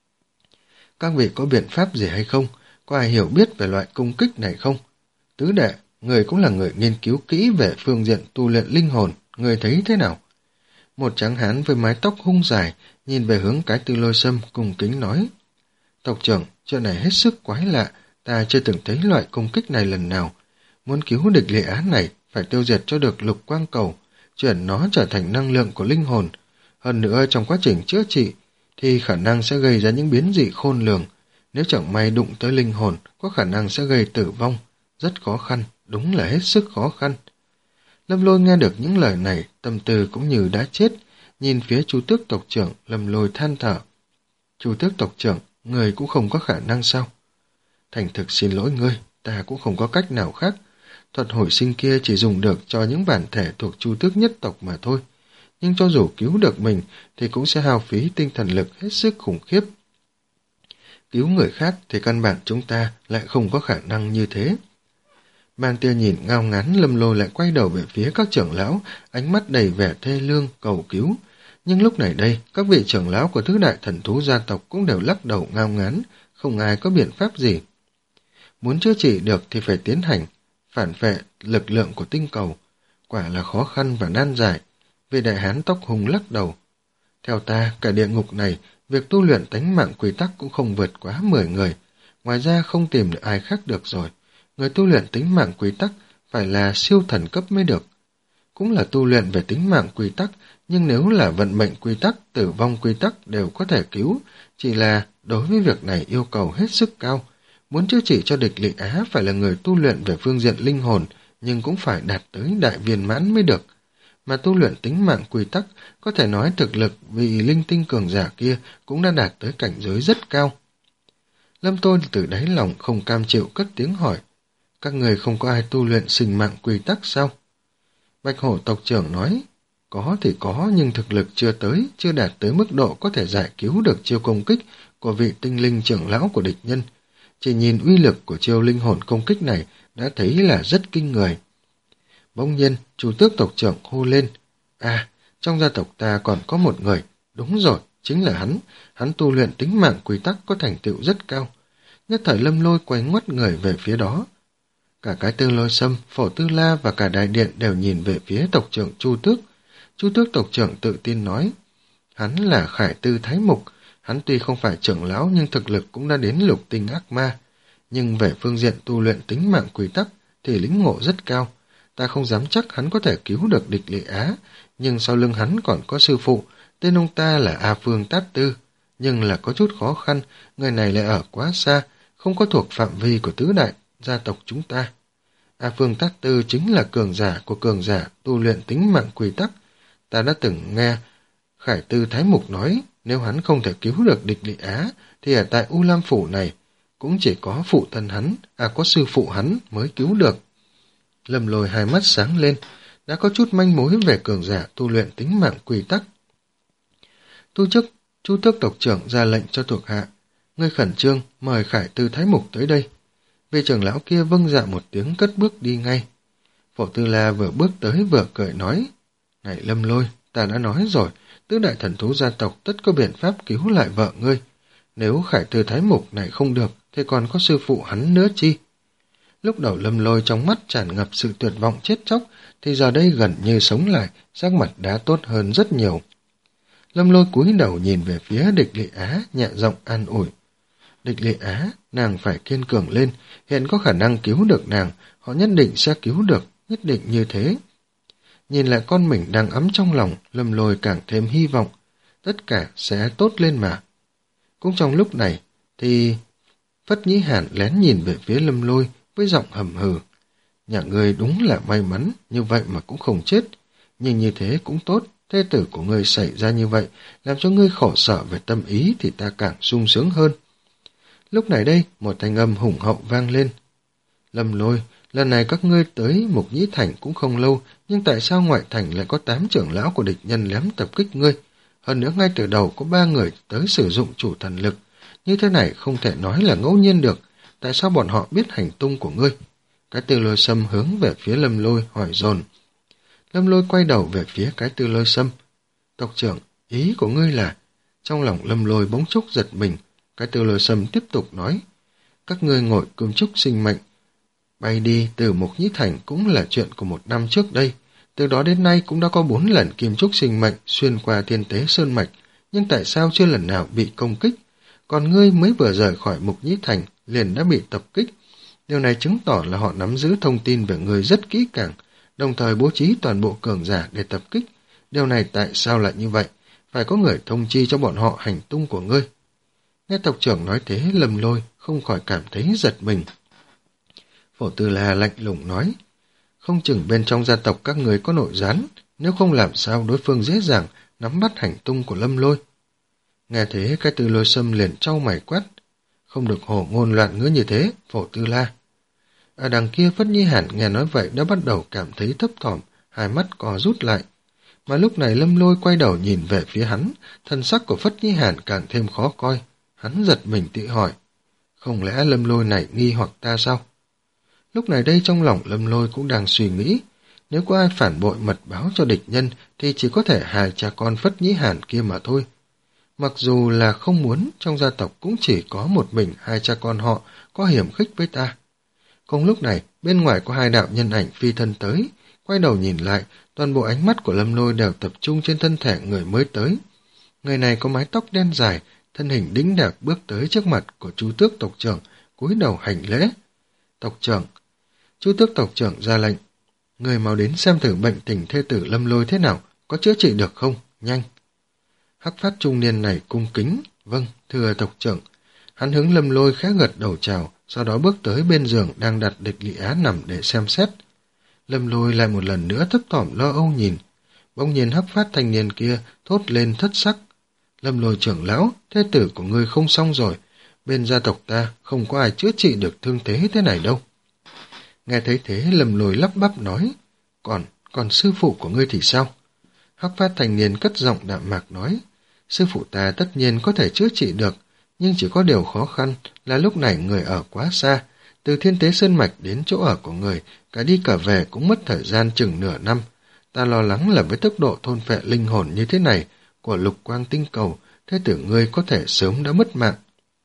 Các vị có biện pháp gì hay không? Có ai hiểu biết về loại công kích này không? Tứ đệ, người cũng là người nghiên cứu kỹ về phương diện tu luyện linh hồn, người thấy thế nào? Một tráng hán với mái tóc hung dài, nhìn về hướng cái Tư Lôi Sâm cung kính nói. Tộc trưởng, chuyện này hết sức quái lạ, ta chưa từng thấy loại công kích này lần nào. Muốn cứu địch Lệ Á này, phải tiêu diệt cho được lục quang cầu, chuyển nó trở thành năng lượng của linh hồn. Hơn nữa trong quá trình chữa trị, thì khả năng sẽ gây ra những biến dị khôn lường. Nếu chẳng may đụng tới linh hồn, có khả năng sẽ gây tử vong. Rất khó khăn, đúng là hết sức khó khăn. Lâm Lôi nghe được những lời này, tâm tư cũng như đã chết, nhìn phía Chu Tước tộc trưởng, Lâm Lôi than thở. Chu Tước tộc trưởng, người cũng không có khả năng sao? Thành thực xin lỗi ngươi, ta cũng không có cách nào khác. Thuật hồi sinh kia chỉ dùng được cho những bản thể thuộc Chu Tước nhất tộc mà thôi. Nhưng cho dù cứu được mình thì cũng sẽ hao phí tinh thần lực hết sức khủng khiếp. Cứu người khác thì căn bản chúng ta lại không có khả năng như thế. Mang tia nhìn ngao ngán, Lâm Lôi lại quay đầu về phía các trưởng lão, ánh mắt đầy vẻ thê lương, cầu cứu. Nhưng lúc này đây, các vị trưởng lão của tứ đại thần thú gia tộc cũng đều lắc đầu ngao ngán, không ai có biện pháp gì. Muốn chữa trị được thì phải tiến hành phản vệ lực lượng của tinh cầu, quả là khó khăn và nan giải. Vị đại hán tóc hùng lắc đầu. Theo ta, cả địa ngục này, việc tu luyện tánh mạng quy tắc cũng không vượt quá mười người, ngoài ra không tìm được ai khác được rồi. Người tu luyện tính mạng quy tắc phải là siêu thần cấp mới được. Cũng là tu luyện về tính mạng quy tắc, nhưng nếu là vận mệnh quy tắc, tử vong quy tắc đều có thể cứu, chỉ là đối với việc này yêu cầu hết sức cao. Muốn chữa trị cho địch Lệ Á phải là người tu luyện về phương diện linh hồn, nhưng cũng phải đạt tới đại viên mãn mới được. Mà tu luyện tính mạng quy tắc, có thể nói thực lực vì linh tinh cường giả kia cũng đã đạt tới cảnh giới rất cao. Lâm Tôn từ đáy lòng không cam chịu cất tiếng hỏi. Các người không có ai tu luyện sinh mạng quy tắc sao? Bạch Hổ tộc trưởng nói, có thì có nhưng thực lực chưa tới, chưa đạt tới mức độ có thể giải cứu được chiêu công kích của vị tinh linh trưởng lão của địch nhân. Chỉ nhìn uy lực của chiêu linh hồn công kích này đã thấy là rất kinh người. Bỗng nhiên, Chu Tước tộc trưởng hô lên, à, trong gia tộc ta còn có một người, đúng rồi, chính là hắn, hắn tu luyện tính mạng quy tắc có thành tựu rất cao. Nhất thời Lâm Lôi quay ngoắt người về phía đó. Cả cái Tư Lôi Sâm, Phổ Tư La và cả đại điện đều nhìn về phía tộc trưởng Chu Tước. Chu Tước tộc trưởng tự tin nói, hắn là Khải Tư Thái Mục, hắn tuy không phải trưởng lão nhưng thực lực cũng đã đến lục tinh ác ma, nhưng về phương diện tu luyện tính mạng quy tắc thì lĩnh ngộ rất cao. Ta không dám chắc hắn có thể cứu được địch Lệ Á, nhưng sau lưng hắn còn có sư phụ, tên ông ta là A Phương Tát Tư, nhưng là có chút khó khăn, người này lại ở quá xa, không có thuộc phạm vi của tứ đại gia tộc chúng ta. A Phương Tát Tư chính là cường giả của cường giả tu luyện tính mạng quy tắc. Ta đã từng nghe Khải Tư Thái Mục nói, nếu hắn không thể cứu được địch Lệ Á, thì ở tại U Lam Phủ này, cũng chỉ có phụ thân hắn, à có sư phụ hắn mới cứu được. Lâm Lôi hai mắt sáng lên, đã có chút manh mối về cường giả tu luyện tính mạng quy tắc. Tu chức, Chu Tước tộc trưởng ra lệnh cho thuộc hạ, ngươi khẩn trương mời Khải Tư Thái Mục tới đây. Vị trưởng lão kia vâng dạ một tiếng cất bước đi ngay. Phổ Tư La vừa bước tới vừa cười nói, này Lâm Lôi, ta đã nói rồi, tứ đại thần thú gia tộc tất có biện pháp cứu lại vợ ngươi. Nếu Khải Tư Thái Mục này không được, thì còn có sư phụ hắn nữa chi? Lúc đầu Lâm Lôi trong mắt tràn ngập sự tuyệt vọng chết chóc, thì giờ đây gần như sống lại, sắc mặt đã tốt hơn rất nhiều. Lâm Lôi cúi đầu nhìn về phía Địch Lệ Á, nhẹ giọng an ủi. Địch Lệ Á, nàng phải kiên cường lên, hiện có khả năng cứu được nàng, họ nhất định sẽ cứu được, nhất định như thế. Nhìn lại con mình đang ấm trong lòng, Lâm Lôi càng thêm hy vọng, tất cả sẽ tốt lên mà. Cũng trong lúc này, thì Phất Nhĩ Hàn lén nhìn về phía Lâm Lôi với giọng hầm hừ. Nhà ngươi đúng là may mắn, như vậy mà cũng không chết. Nhưng như thế cũng tốt, thê tử của ngươi xảy ra như vậy, làm cho ngươi khổ sở về tâm ý thì ta càng sung sướng hơn. Lúc này đây, một thanh âm hùng hậu vang lên. Lâm Lôi, lần này các ngươi tới Mục Nhĩ Thành cũng không lâu, nhưng tại sao ngoại thành lại có tám trưởng lão của địch nhân lém tập kích ngươi? Hơn nữa ngay từ đầu có ba người tới sử dụng chủ thần lực. Như thế này không thể nói là ngẫu nhiên được. Tại sao bọn họ biết hành tung của ngươi? Cái Tư Lôi Sâm hướng về phía Lâm Lôi hỏi dồn. Lâm Lôi quay đầu về phía Cái Tư Lôi Sâm. Tộc trưởng, ý của ngươi là... Trong lòng Lâm Lôi bỗng chốc giật mình. Cái Tư Lôi Sâm tiếp tục nói. Các ngươi ngồi cương trúc sinh mệnh. Bay đi từ Mục Nhĩ Thành cũng là chuyện của một năm trước đây. Từ đó đến nay cũng đã có bốn lần kim trúc sinh mệnh xuyên qua thiên tế sơn mạch. Nhưng tại sao chưa lần nào bị công kích? Còn ngươi mới vừa rời khỏi Mục Nhĩ Thành liền đã bị tập kích. Điều này chứng tỏ là họ nắm giữ thông tin về ngươi rất kỹ càng, đồng thời bố trí toàn bộ cường giả để tập kích. Điều này tại sao lại như vậy? Phải có người thông chi cho bọn họ hành tung của ngươi. Nghe tộc trưởng nói thế, Lâm Lôi không khỏi cảm thấy giật mình. Phổ Tư La lạnh lùng nói, không chừng bên trong gia tộc các người có nội gián, nếu không làm sao đối phương dễ dàng nắm bắt hành tung của Lâm Lôi. Nghe thế, Cái Tư Lôi Sâm liền trao mày quát, không được hổ ngôn loạn ngữ như thế, Phổ Tư La. Ở đằng kia Phất Nhĩ Hàn nghe nói vậy đã bắt đầu cảm thấy thấp thỏm, hai mắt co rút lại. Mà lúc này Lâm Lôi quay đầu nhìn về phía hắn, thân sắc của Phất Nhĩ Hàn càng thêm khó coi. Hắn giật mình tự hỏi, không lẽ Lâm Lôi này nghi hoặc ta sao? Lúc này đây trong lòng Lâm Lôi cũng đang suy nghĩ, nếu có ai phản bội mật báo cho địch nhân thì chỉ có thể hai cha con Phất Nhĩ Hàn kia mà thôi. Mặc dù là không muốn, trong gia tộc cũng chỉ có một mình hai cha con họ có hiểm khích với ta. Cùng lúc này, bên ngoài có hai đạo nhân ảnh phi thân tới, quay đầu nhìn lại, toàn bộ ánh mắt của Lâm Lôi đều tập trung trên thân thể người mới tới. Người này có mái tóc đen dài, thân hình đĩnh đạc bước tới trước mặt của Chu Tước tộc trưởng, cúi đầu hành lễ. Tộc trưởng, Chu Tước tộc trưởng ra lệnh, người mau đến xem thử bệnh tình thê tử Lâm Lôi thế nào, có chữa trị được không, nhanh. Hắc phát trung niên này cung kính, vâng, thưa tộc trưởng. Hắn hướng Lâm Lôi khẽ gật đầu chào, sau đó bước tới bên giường đang đặt Địch Lị Á nằm để xem xét. Lâm Lôi lại một lần nữa thấp thỏm lo âu nhìn, bỗng nhiên hắc phát thanh niên kia thốt lên thất sắc. Lâm Lôi trưởng lão, thê tử của ngươi không xong rồi, bên gia tộc ta không có ai chữa trị được thương thế thế này đâu. Nghe thấy thế Lâm Lôi lắp bắp nói, còn, còn sư phụ của ngươi thì sao? Hắc phát thanh niên cất giọng đạm mạc nói, sư phụ ta tất nhiên có thể chữa trị được, nhưng chỉ có điều khó khăn là lúc này người ở quá xa, từ thiên tế sơn mạch đến chỗ ở của người, cả đi cả về cũng mất thời gian chừng nửa năm. Ta lo lắng là với tốc độ thôn phệ linh hồn như thế này của lục quang tinh cầu, thế tử ngươi có thể sớm đã mất mạng.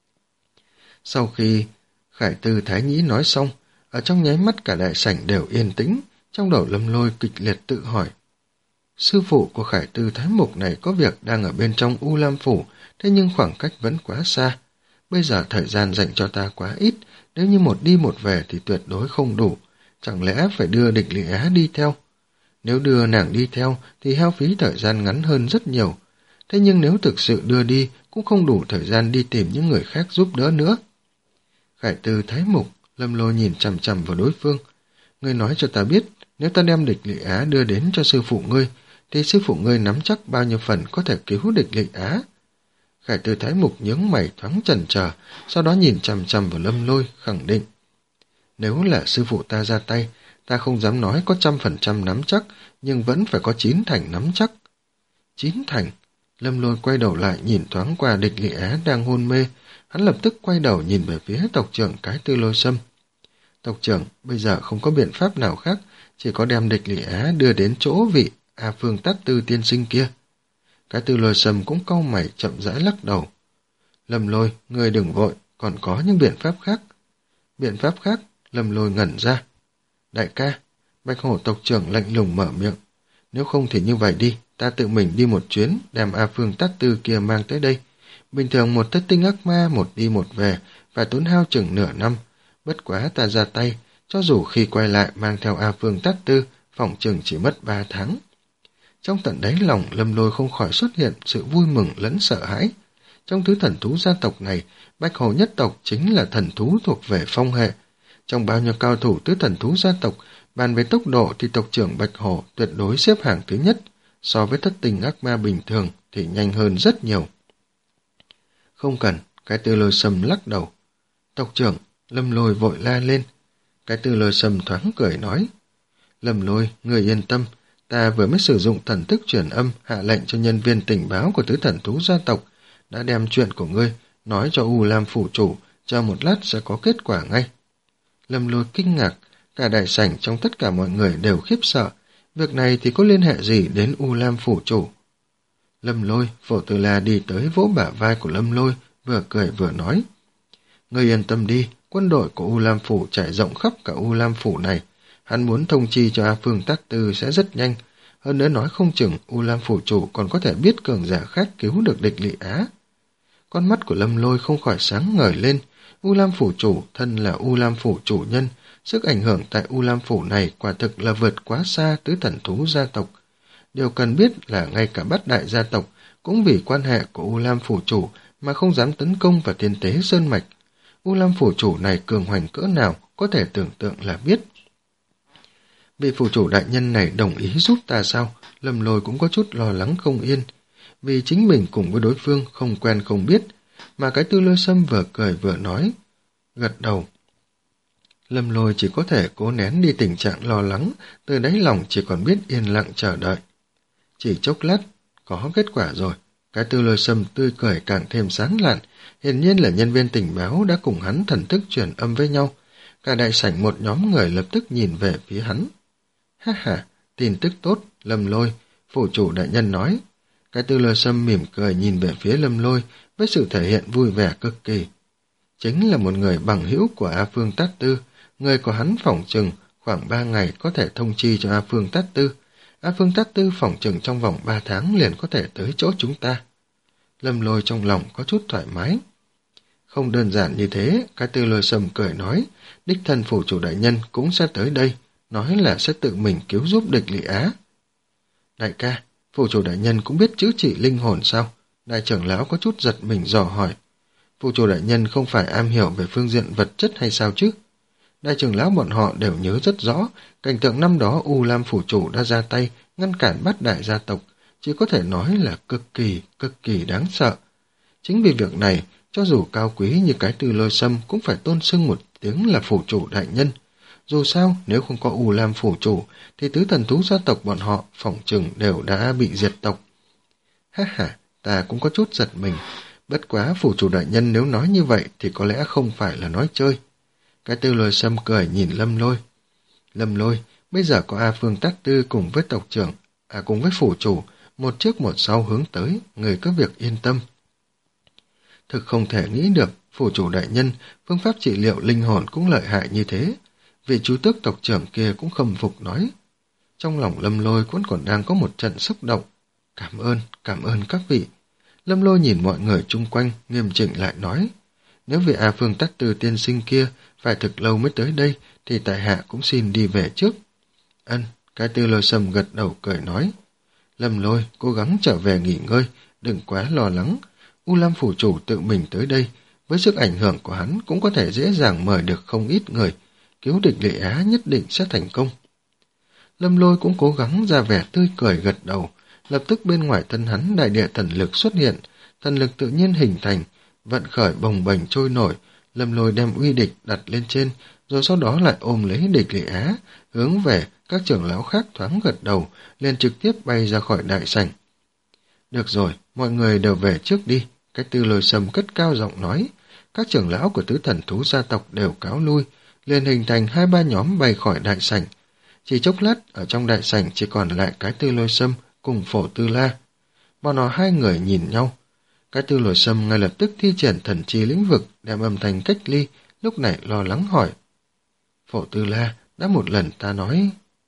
Sau khi Khải Tư Thái Nhĩ nói xong, ở trong nháy mắt cả đại sảnh đều yên tĩnh, trong đầu Lâm Lôi kịch liệt tự hỏi. Sư phụ của Khải Tư Thái Mục này có việc đang ở bên trong U Lam Phủ, thế nhưng khoảng cách vẫn quá xa. Bây giờ thời gian dành cho ta quá ít, nếu như một đi một về thì tuyệt đối không đủ, chẳng lẽ phải đưa Địch Lị Á đi theo? Nếu đưa nàng đi theo thì hao phí thời gian ngắn hơn rất nhiều, thế nhưng nếu thực sự đưa đi cũng không đủ thời gian đi tìm những người khác giúp đỡ nữa. Khải Tư Thái Mục, Lâm Lôi nhìn chằm chằm vào đối phương. Ngươi nói cho ta biết, nếu ta đem Địch Lị Á đưa đến cho sư phụ ngươi, thì sư phụ ngươi nắm chắc bao nhiêu phần có thể cứu Địch Lị Á? Khải Tư Thái Mục nhướng mày thoáng chần chờ, sau đó nhìn chằm chằm vào Lâm Lôi, khẳng định. Nếu là sư phụ ta ra tay, ta không dám nói có trăm phần trăm nắm chắc, nhưng vẫn phải có chín thành nắm chắc. Chín thành? Lâm Lôi quay đầu lại nhìn thoáng qua Địch Lị Á đang hôn mê, hắn lập tức quay đầu nhìn về phía tộc trưởng Cái Tư Lôi Sâm. Tộc trưởng, bây giờ không có biện pháp nào khác, chỉ có đem Địch Lị Á đưa đến chỗ vị A Phương Tát Tư tiên sinh kia. Cái Tư Lôi Sâm cũng cau mày chậm rãi lắc đầu. Lâm Lôi, ngươi đừng vội, còn có những biện pháp khác. Biện pháp khác? Lâm Lôi ngẩn ra. Đại ca, Bạch Hổ tộc trưởng lạnh lùng mở miệng. Nếu không thì như vậy đi, ta tự mình đi một chuyến, đem A Phương Tát Tư kia mang tới đây. Bình thường một thất tinh ác ma một đi một về, phải tốn hao chừng nửa năm. Bất quá ta ra tay, cho dù khi quay lại mang theo A Phương Tát Tư, phòng chừng chỉ mất ba tháng. Trong tận đáy lòng, Lâm Lôi không khỏi xuất hiện sự vui mừng lẫn sợ hãi. Trong thứ thần thú gia tộc này, Bạch Hổ nhất tộc chính là thần thú thuộc về phong hệ. Trong bao nhiêu cao thủ tứ thần thú gia tộc, bàn về tốc độ thì tộc trưởng Bạch Hổ tuyệt đối xếp hàng thứ nhất, so với thất tình ác ma bình thường thì nhanh hơn rất nhiều. Không cần, Cái Tư Lôi Sâm lắc đầu. Tộc trưởng, Lâm Lôi vội la lên. Cái Tư Lôi Sâm thoáng cười nói. Lâm Lôi, người yên tâm, ta vừa mới sử dụng thần thức truyền âm hạ lệnh cho nhân viên tình báo của tứ thần thú gia tộc, đã đem chuyện của ngươi nói cho U Lam phủ chủ, cho một lát sẽ có kết quả ngay. Lâm Lôi kinh ngạc, cả đại sảnh trong tất cả mọi người đều khiếp sợ, việc này thì có liên hệ gì đến U Lam phủ chủ? Lâm Lôi, Phổ Tư La đi tới vỗ bả vai của Lâm Lôi, vừa cười vừa nói. Ngươi yên tâm đi, quân đội của U Lam phủ trải rộng khắp cả U Lam phủ này, hắn muốn thông chi cho A Phương Tát Tư sẽ rất nhanh, hơn nữa nói không chừng U Lam phủ chủ còn có thể biết cường giả khác cứu được Địch Lị Á. Con mắt của Lâm Lôi không khỏi sáng ngời lên. U Lam phủ chủ thân là U Lam phủ chủ nhân, sức ảnh hưởng tại U Lam phủ này quả thực là vượt quá xa tứ thần thú gia tộc. Điều cần biết là ngay cả bát đại gia tộc cũng vì quan hệ của U Lam phủ chủ mà không dám tấn công vào tiên tế sơn mạch. U Lam phủ chủ này cường hoành cỡ nào có thể tưởng tượng là biết. Vị phủ chủ đại nhân này đồng ý giúp ta sao? Lâm Lôi cũng có chút lo lắng không yên, vì chính mình cùng với đối phương không quen không biết, mà Cái Tư Lôi Sâm vừa cười vừa nói, gật đầu. Lâm Lôi chỉ có thể cố nén đi tình trạng lo lắng, từ đáy lòng chỉ còn biết yên lặng chờ đợi. Chỉ chốc lát, có kết quả rồi. Cái Tư Lôi Sâm tươi cười càng thêm sáng lạn, hiển nhiên là nhân viên tình báo đã cùng hắn thần thức truyền âm với nhau. Cả đại sảnh một nhóm người lập tức nhìn về phía hắn. Ha ha, tin tức tốt, Lâm Lôi, phủ chủ đại nhân nói. Cái Tư Lôi Sâm mỉm cười nhìn về phía Lâm Lôi với sự thể hiện vui vẻ cực kỳ. Chính là một người bằng hữu của A Phương Tát Tư, người của hắn phỏng chừng khoảng ba ngày có thể thông chi cho A Phương Tát Tư. A Phương Tát Tư phỏng chừng trong vòng ba tháng liền có thể tới chỗ chúng ta. Lâm Lôi trong lòng có chút thoải mái. Không đơn giản như thế, Cái Tư Lôi Sâm cười nói, đích thân phủ chủ đại nhân cũng sẽ tới đây, nói là sẽ tự mình cứu giúp Địch Lị Á. Đại ca, phủ chủ đại nhân cũng biết chữa trị linh hồn sao? Đại trưởng lão có chút giật mình dò hỏi. Phủ chủ đại nhân không phải am hiểu về phương diện vật chất hay sao chứ? Đại trưởng lão bọn họ đều nhớ rất rõ, cảnh tượng năm đó U Lam phủ chủ đã ra tay ngăn cản bát đại gia tộc, chỉ có thể nói là cực kỳ, cực kỳ đáng sợ. Chính vì việc này, cho dù cao quý như Cái Tư Lôi Sâm cũng phải tôn xưng một tiếng là phủ chủ đại nhân. Dù sao, nếu không có U Lam phủ chủ, thì tứ thần thú gia tộc bọn họ phỏng chừng đều đã bị diệt tộc. Ha ha, ta cũng có chút giật mình. Bất quá phủ chủ đại nhân nếu nói như vậy thì có lẽ không phải là nói chơi. Cái Tư Lôi Sâm cười nhìn Lâm Lôi. Lâm Lôi, bây giờ có A Phương Tát Tư cùng với tộc trưởng, à cùng với phủ chủ, một trước một sau hướng tới, người có việc yên tâm. Thực không thể nghĩ được, phủ chủ đại nhân, phương pháp trị liệu linh hồn cũng lợi hại như thế. Vị chú tước tộc trưởng kia cũng khâm phục nói. Trong lòng Lâm Lôi vẫn còn đang có một trận xúc động. Cảm ơn, cảm ơn các vị. Lâm Lôi nhìn mọi người chung quanh, nghiêm chỉnh lại nói. Nếu vị A Phương Tát Tư tiên sinh kia phải thực lâu mới tới đây, thì tại hạ cũng xin đi về trước. Ân, Cái Tư Lôi Sâm gật đầu cười nói. Lâm Lôi, cố gắng trở về nghỉ ngơi, đừng quá lo lắng. U Lam phủ chủ tự mình tới đây, với sức ảnh hưởng của hắn cũng có thể dễ dàng mời được không ít người, cứu Địch Lị Á nhất định sẽ thành công. Lâm Lôi cũng cố gắng ra vẻ tươi cười gật đầu, lập tức bên ngoài thân hắn đại địa thần lực xuất hiện, thần lực tự nhiên hình thành, vận khởi bồng bềnh trôi nổi. Lâm Lôi đem uy địch đặt lên trên, rồi sau đó lại ôm lấy địch lỵ á, hướng về các trưởng lão khác thoáng gật đầu, liền trực tiếp bay ra khỏi đại sảnh. Được rồi, mọi người đều về trước đi, cái Tư Lôi Sâm cất cao giọng nói. Các trưởng lão của tứ thần thú gia tộc đều cáo lui, liền hình thành hai ba nhóm bay khỏi đại sảnh. Chỉ chốc lát, ở trong đại sảnh chỉ còn lại cái Tư Lôi Sâm cùng Phổ Tư La. Bọn họ hai người nhìn nhau. Cái Tư Lôi Sâm ngay lập tức thi triển thần chi lĩnh vực, đem âm thanh cách ly, lúc này lo lắng hỏi. Phổ Tư La, đã một lần ta nói.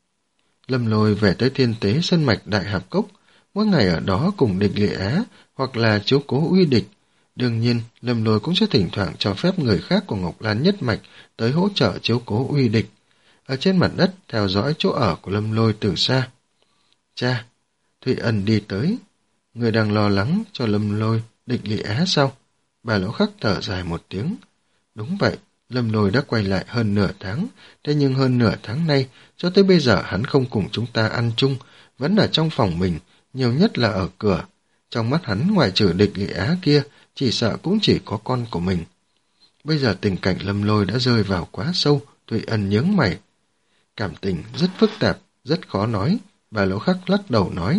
Lâm Lôi về tới thiên tế sân mạch Đại Hạp Cốc, mỗi ngày ở đó cùng địch lệ á, hoặc là chiếu cố uy địch. Đương nhiên, Lâm Lôi cũng sẽ thỉnh thoảng cho phép người khác của Ngọc Lan nhất mạch tới hỗ trợ chiếu cố uy địch. Ở trên mặt đất, theo dõi chỗ ở của Lâm Lôi từ xa. Cha, Thụy Ân đi tới. Người đang lo lắng cho Lâm Lôi, địch lệ á sao? Bà lão khắc thở dài một tiếng. Đúng vậy, Lâm Lôi đã quay lại hơn nửa tháng, thế nhưng hơn nửa tháng nay, cho tới bây giờ hắn không cùng chúng ta ăn chung, vẫn ở trong phòng mình, nhiều nhất là ở cửa. Trong mắt hắn ngoài trừ địch lệ á kia, chỉ sợ cũng chỉ có con của mình. Bây giờ tình cảnh Lâm Lôi đã rơi vào quá sâu, Thụy Ân nhướng mày. Cảm tình rất phức tạp, rất khó nói, bà lão khắc lắc đầu nói.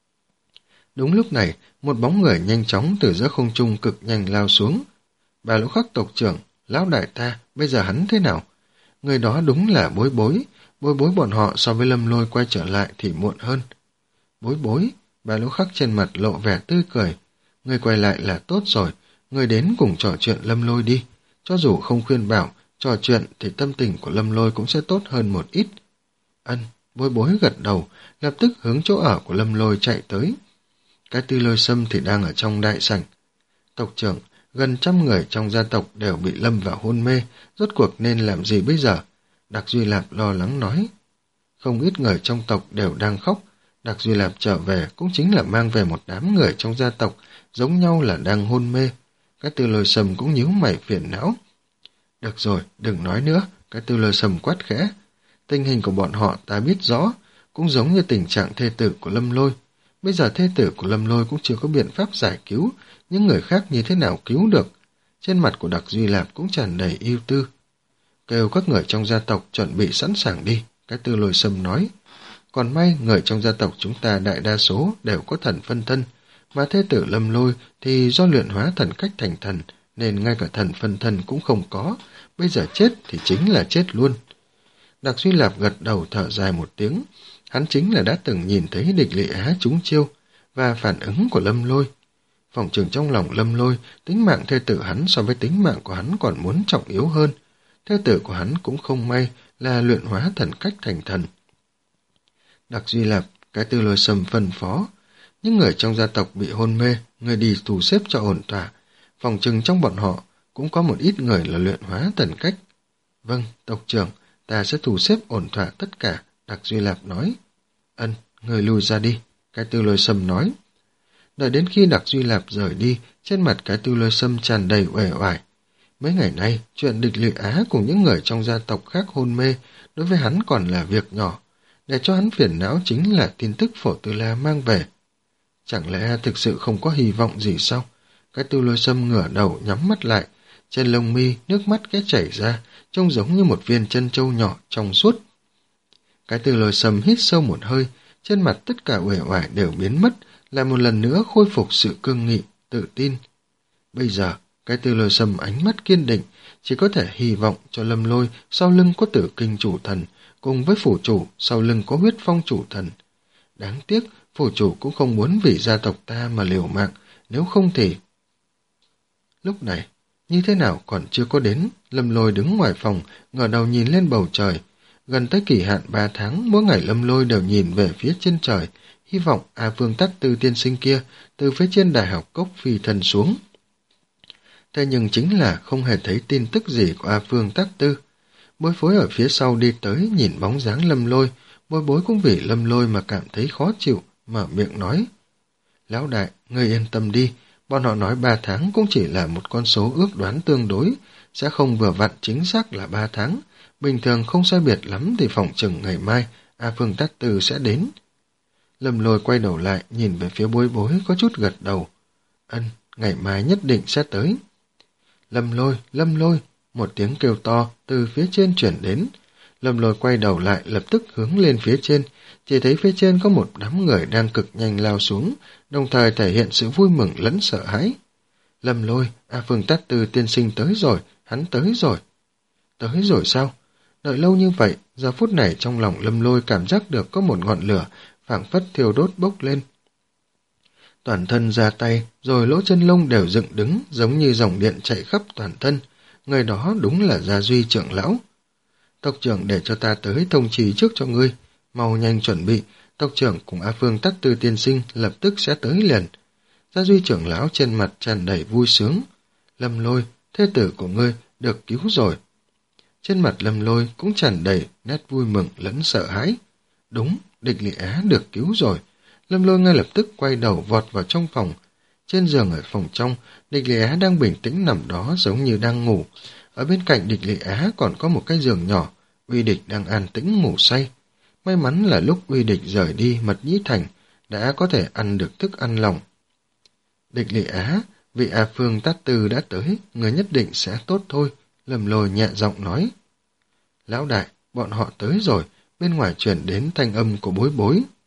Đúng lúc này, một bóng người nhanh chóng từ giữa không trung cực nhanh lao xuống. Bà lão khắc tộc trưởng, lão đại ta, bây giờ hắn thế nào? Người đó đúng là Bối Bối, Bối Bối bọn họ so với Lâm Lôi quay trở lại thì muộn hơn. Bối Bối, bà lão khắc trên mặt lộ vẻ tươi cười. Người quay lại là tốt rồi, người đến cùng trò chuyện Lâm Lôi đi. Cho dù không khuyên bảo, trò chuyện thì tâm tình của Lâm Lôi cũng sẽ tốt hơn một ít. Ân, Bối Bối gật đầu, lập tức hướng chỗ ở của Lâm Lôi chạy tới. Cái Tư Lôi Sâm thì đang ở trong đại sảnh. Tộc trưởng, gần trăm người trong gia tộc đều bị lâm vào hôn mê, rốt cuộc nên làm gì bây giờ? Đặc Duy Lạp lo lắng nói. Không ít người trong tộc đều đang khóc, Đặc Duy Lạp trở về cũng chính là mang về một đám người trong gia tộc, giống nhau là đang hôn mê. Cái Tư Lôi Sâm cũng nhíu mày phiền não. Được rồi, đừng nói nữa, cái Tư Lôi Sâm quát khẽ. Tình hình của bọn họ ta biết rõ, cũng giống như tình trạng thê tử của Lâm Lôi. Bây giờ thê tử của Lâm Lôi cũng chưa có biện pháp giải cứu, những người khác như thế nào cứu được. Trên mặt của Đặc Duy Lạp cũng tràn đầy ưu tư. Kêu các người trong gia tộc chuẩn bị sẵn sàng đi, cái Tư Lôi Sâm nói. Còn may người trong gia tộc chúng ta đại đa số đều có thần phân thân, mà thê tử Lâm Lôi thì do luyện hóa thần cách thành thần, nên ngay cả thần phân thân cũng không có, bây giờ chết thì chính là chết luôn. Đặc Duy Lạp gật đầu thở dài một tiếng, hắn chính là đã từng nhìn thấy địch lệ á trúng chiêu, và phản ứng của Lâm Lôi. Phòng trường trong lòng Lâm Lôi, tính mạng thê tử hắn so với tính mạng của hắn còn muốn trọng yếu hơn. Thê tử của hắn cũng không may là luyện hóa thần cách thành thần. Đặc Duy Lạp, cái Tư Lôi Sâm phân phó. Những người trong gia tộc bị hôn mê, người đi thu xếp cho ổn thỏa. Phòng trừng trong bọn họ cũng có một ít người là luyện hóa thần cách. Vâng, tộc trưởng, ta sẽ thu xếp ổn thỏa tất cả, Đặc Duy Lạp nói. Ân, người lùi ra đi, cái Tư Lôi Sâm nói. Đợi đến khi Đặc Duy Lạp rời đi, trên mặt cái Tư Lôi Sâm tràn đầy uể oải. Mấy ngày nay, chuyện địch lệ á cùng những người trong gia tộc khác hôn mê, đối với hắn còn là việc nhỏ. Để cho hắn phiền não chính là tin tức Phổ Tư La mang về. Chẳng lẽ thực sự không có hy vọng gì sao? Cái Tư Lôi Sâm ngửa đầu nhắm mắt lại, trên lông mi nước mắt cái chảy ra, trông giống như một viên chân châu nhỏ trong suốt. Cái Tư Lôi Sâm hít sâu một hơi, trên mặt tất cả uể oải đều biến mất, lại một lần nữa khôi phục sự cương nghị, tự tin. Bây giờ, cái Tư Lôi Sâm ánh mắt kiên định, chỉ có thể hy vọng cho Lâm Lôi sau lưng có Tử Kinh chủ thần, cùng với phủ chủ sau lưng có Huyết Phong chủ thần. Đáng tiếc, phủ chủ cũng không muốn vì gia tộc ta mà liều mạng, nếu không thì... Lúc này, như thế nào còn chưa có đến, Lâm Lôi đứng ngoài phòng, ngửa đầu nhìn lên bầu trời. Gần tới kỳ hạn ba tháng, mỗi ngày Lâm Lôi đều nhìn về phía trên trời, hy vọng A Phương Tắc Tư tiên sinh kia từ phía trên đại học cốc phi thân xuống. Thế nhưng chính là không hề thấy tin tức gì của A Phương Tắc Tư. Bối Phối ở phía sau đi tới nhìn bóng dáng Lâm Lôi, Bối Bối cũng vì Lâm Lôi mà cảm thấy khó chịu, mở miệng nói. Lão đại, ngươi yên tâm đi, bọn họ nói ba tháng cũng chỉ là một con số ước đoán tương đối, sẽ không vừa vặn chính xác là ba tháng. Bình thường không sai biệt lắm thì phòng chừng ngày mai A Phương Tắc Tư sẽ đến. Lâm Lôi quay đầu lại nhìn về phía Bối Bối có chút gật đầu. Ân, ngày mai nhất định sẽ tới. Lâm Lôi, Lâm Lôi, một tiếng kêu to từ phía trên chuyển đến. Lâm Lôi quay đầu lại lập tức hướng lên phía trên, chỉ thấy phía trên có một đám người đang cực nhanh lao xuống, đồng thời thể hiện sự vui mừng lẫn sợ hãi. Lâm Lôi, A Phương Tát Tư tiên sinh tới rồi, hắn tới rồi. Tới rồi sao? Đợi lâu như vậy, giờ phút này trong lòng Lâm Lôi cảm giác được có một ngọn lửa, phảng phất thiêu đốt bốc lên. Toàn thân ra tay, rồi lỗ chân lông đều dựng đứng, giống như dòng điện chạy khắp toàn thân. Người đó đúng là Gia Duy trưởng lão. Tộc trưởng để cho ta tới thông trì trước cho ngươi. Mau nhanh chuẩn bị, tộc trưởng cùng A Phương Tát Tư tiên sinh lập tức sẽ tới liền. Gia Duy trưởng lão trên mặt tràn đầy vui sướng. Lâm Lôi, thê tử của ngươi, được cứu rồi. Trên mặt Lâm Lôi cũng tràn đầy nét vui mừng lẫn sợ hãi. Đúng, Địch Lị Á được cứu rồi. Lâm Lôi ngay lập tức quay đầu vọt vào trong phòng. Trên giường ở phòng trong, Địch Lị Á đang bình tĩnh nằm đó giống như đang ngủ. Ở bên cạnh Địch Lị Á còn có một cái giường nhỏ, Uy Địch đang an tĩnh ngủ say. May mắn là lúc Uy Địch rời đi Mật Nhĩ Thành, đã có thể ăn được thức ăn lòng. Địch Lị Á, vị A Phương Tát Tư đã tới, người nhất định sẽ tốt thôi, Lâm Lôi nhẹ giọng nói. Lão đại, bọn họ tới rồi, bên ngoài truyền đến thanh âm của Bối Bối.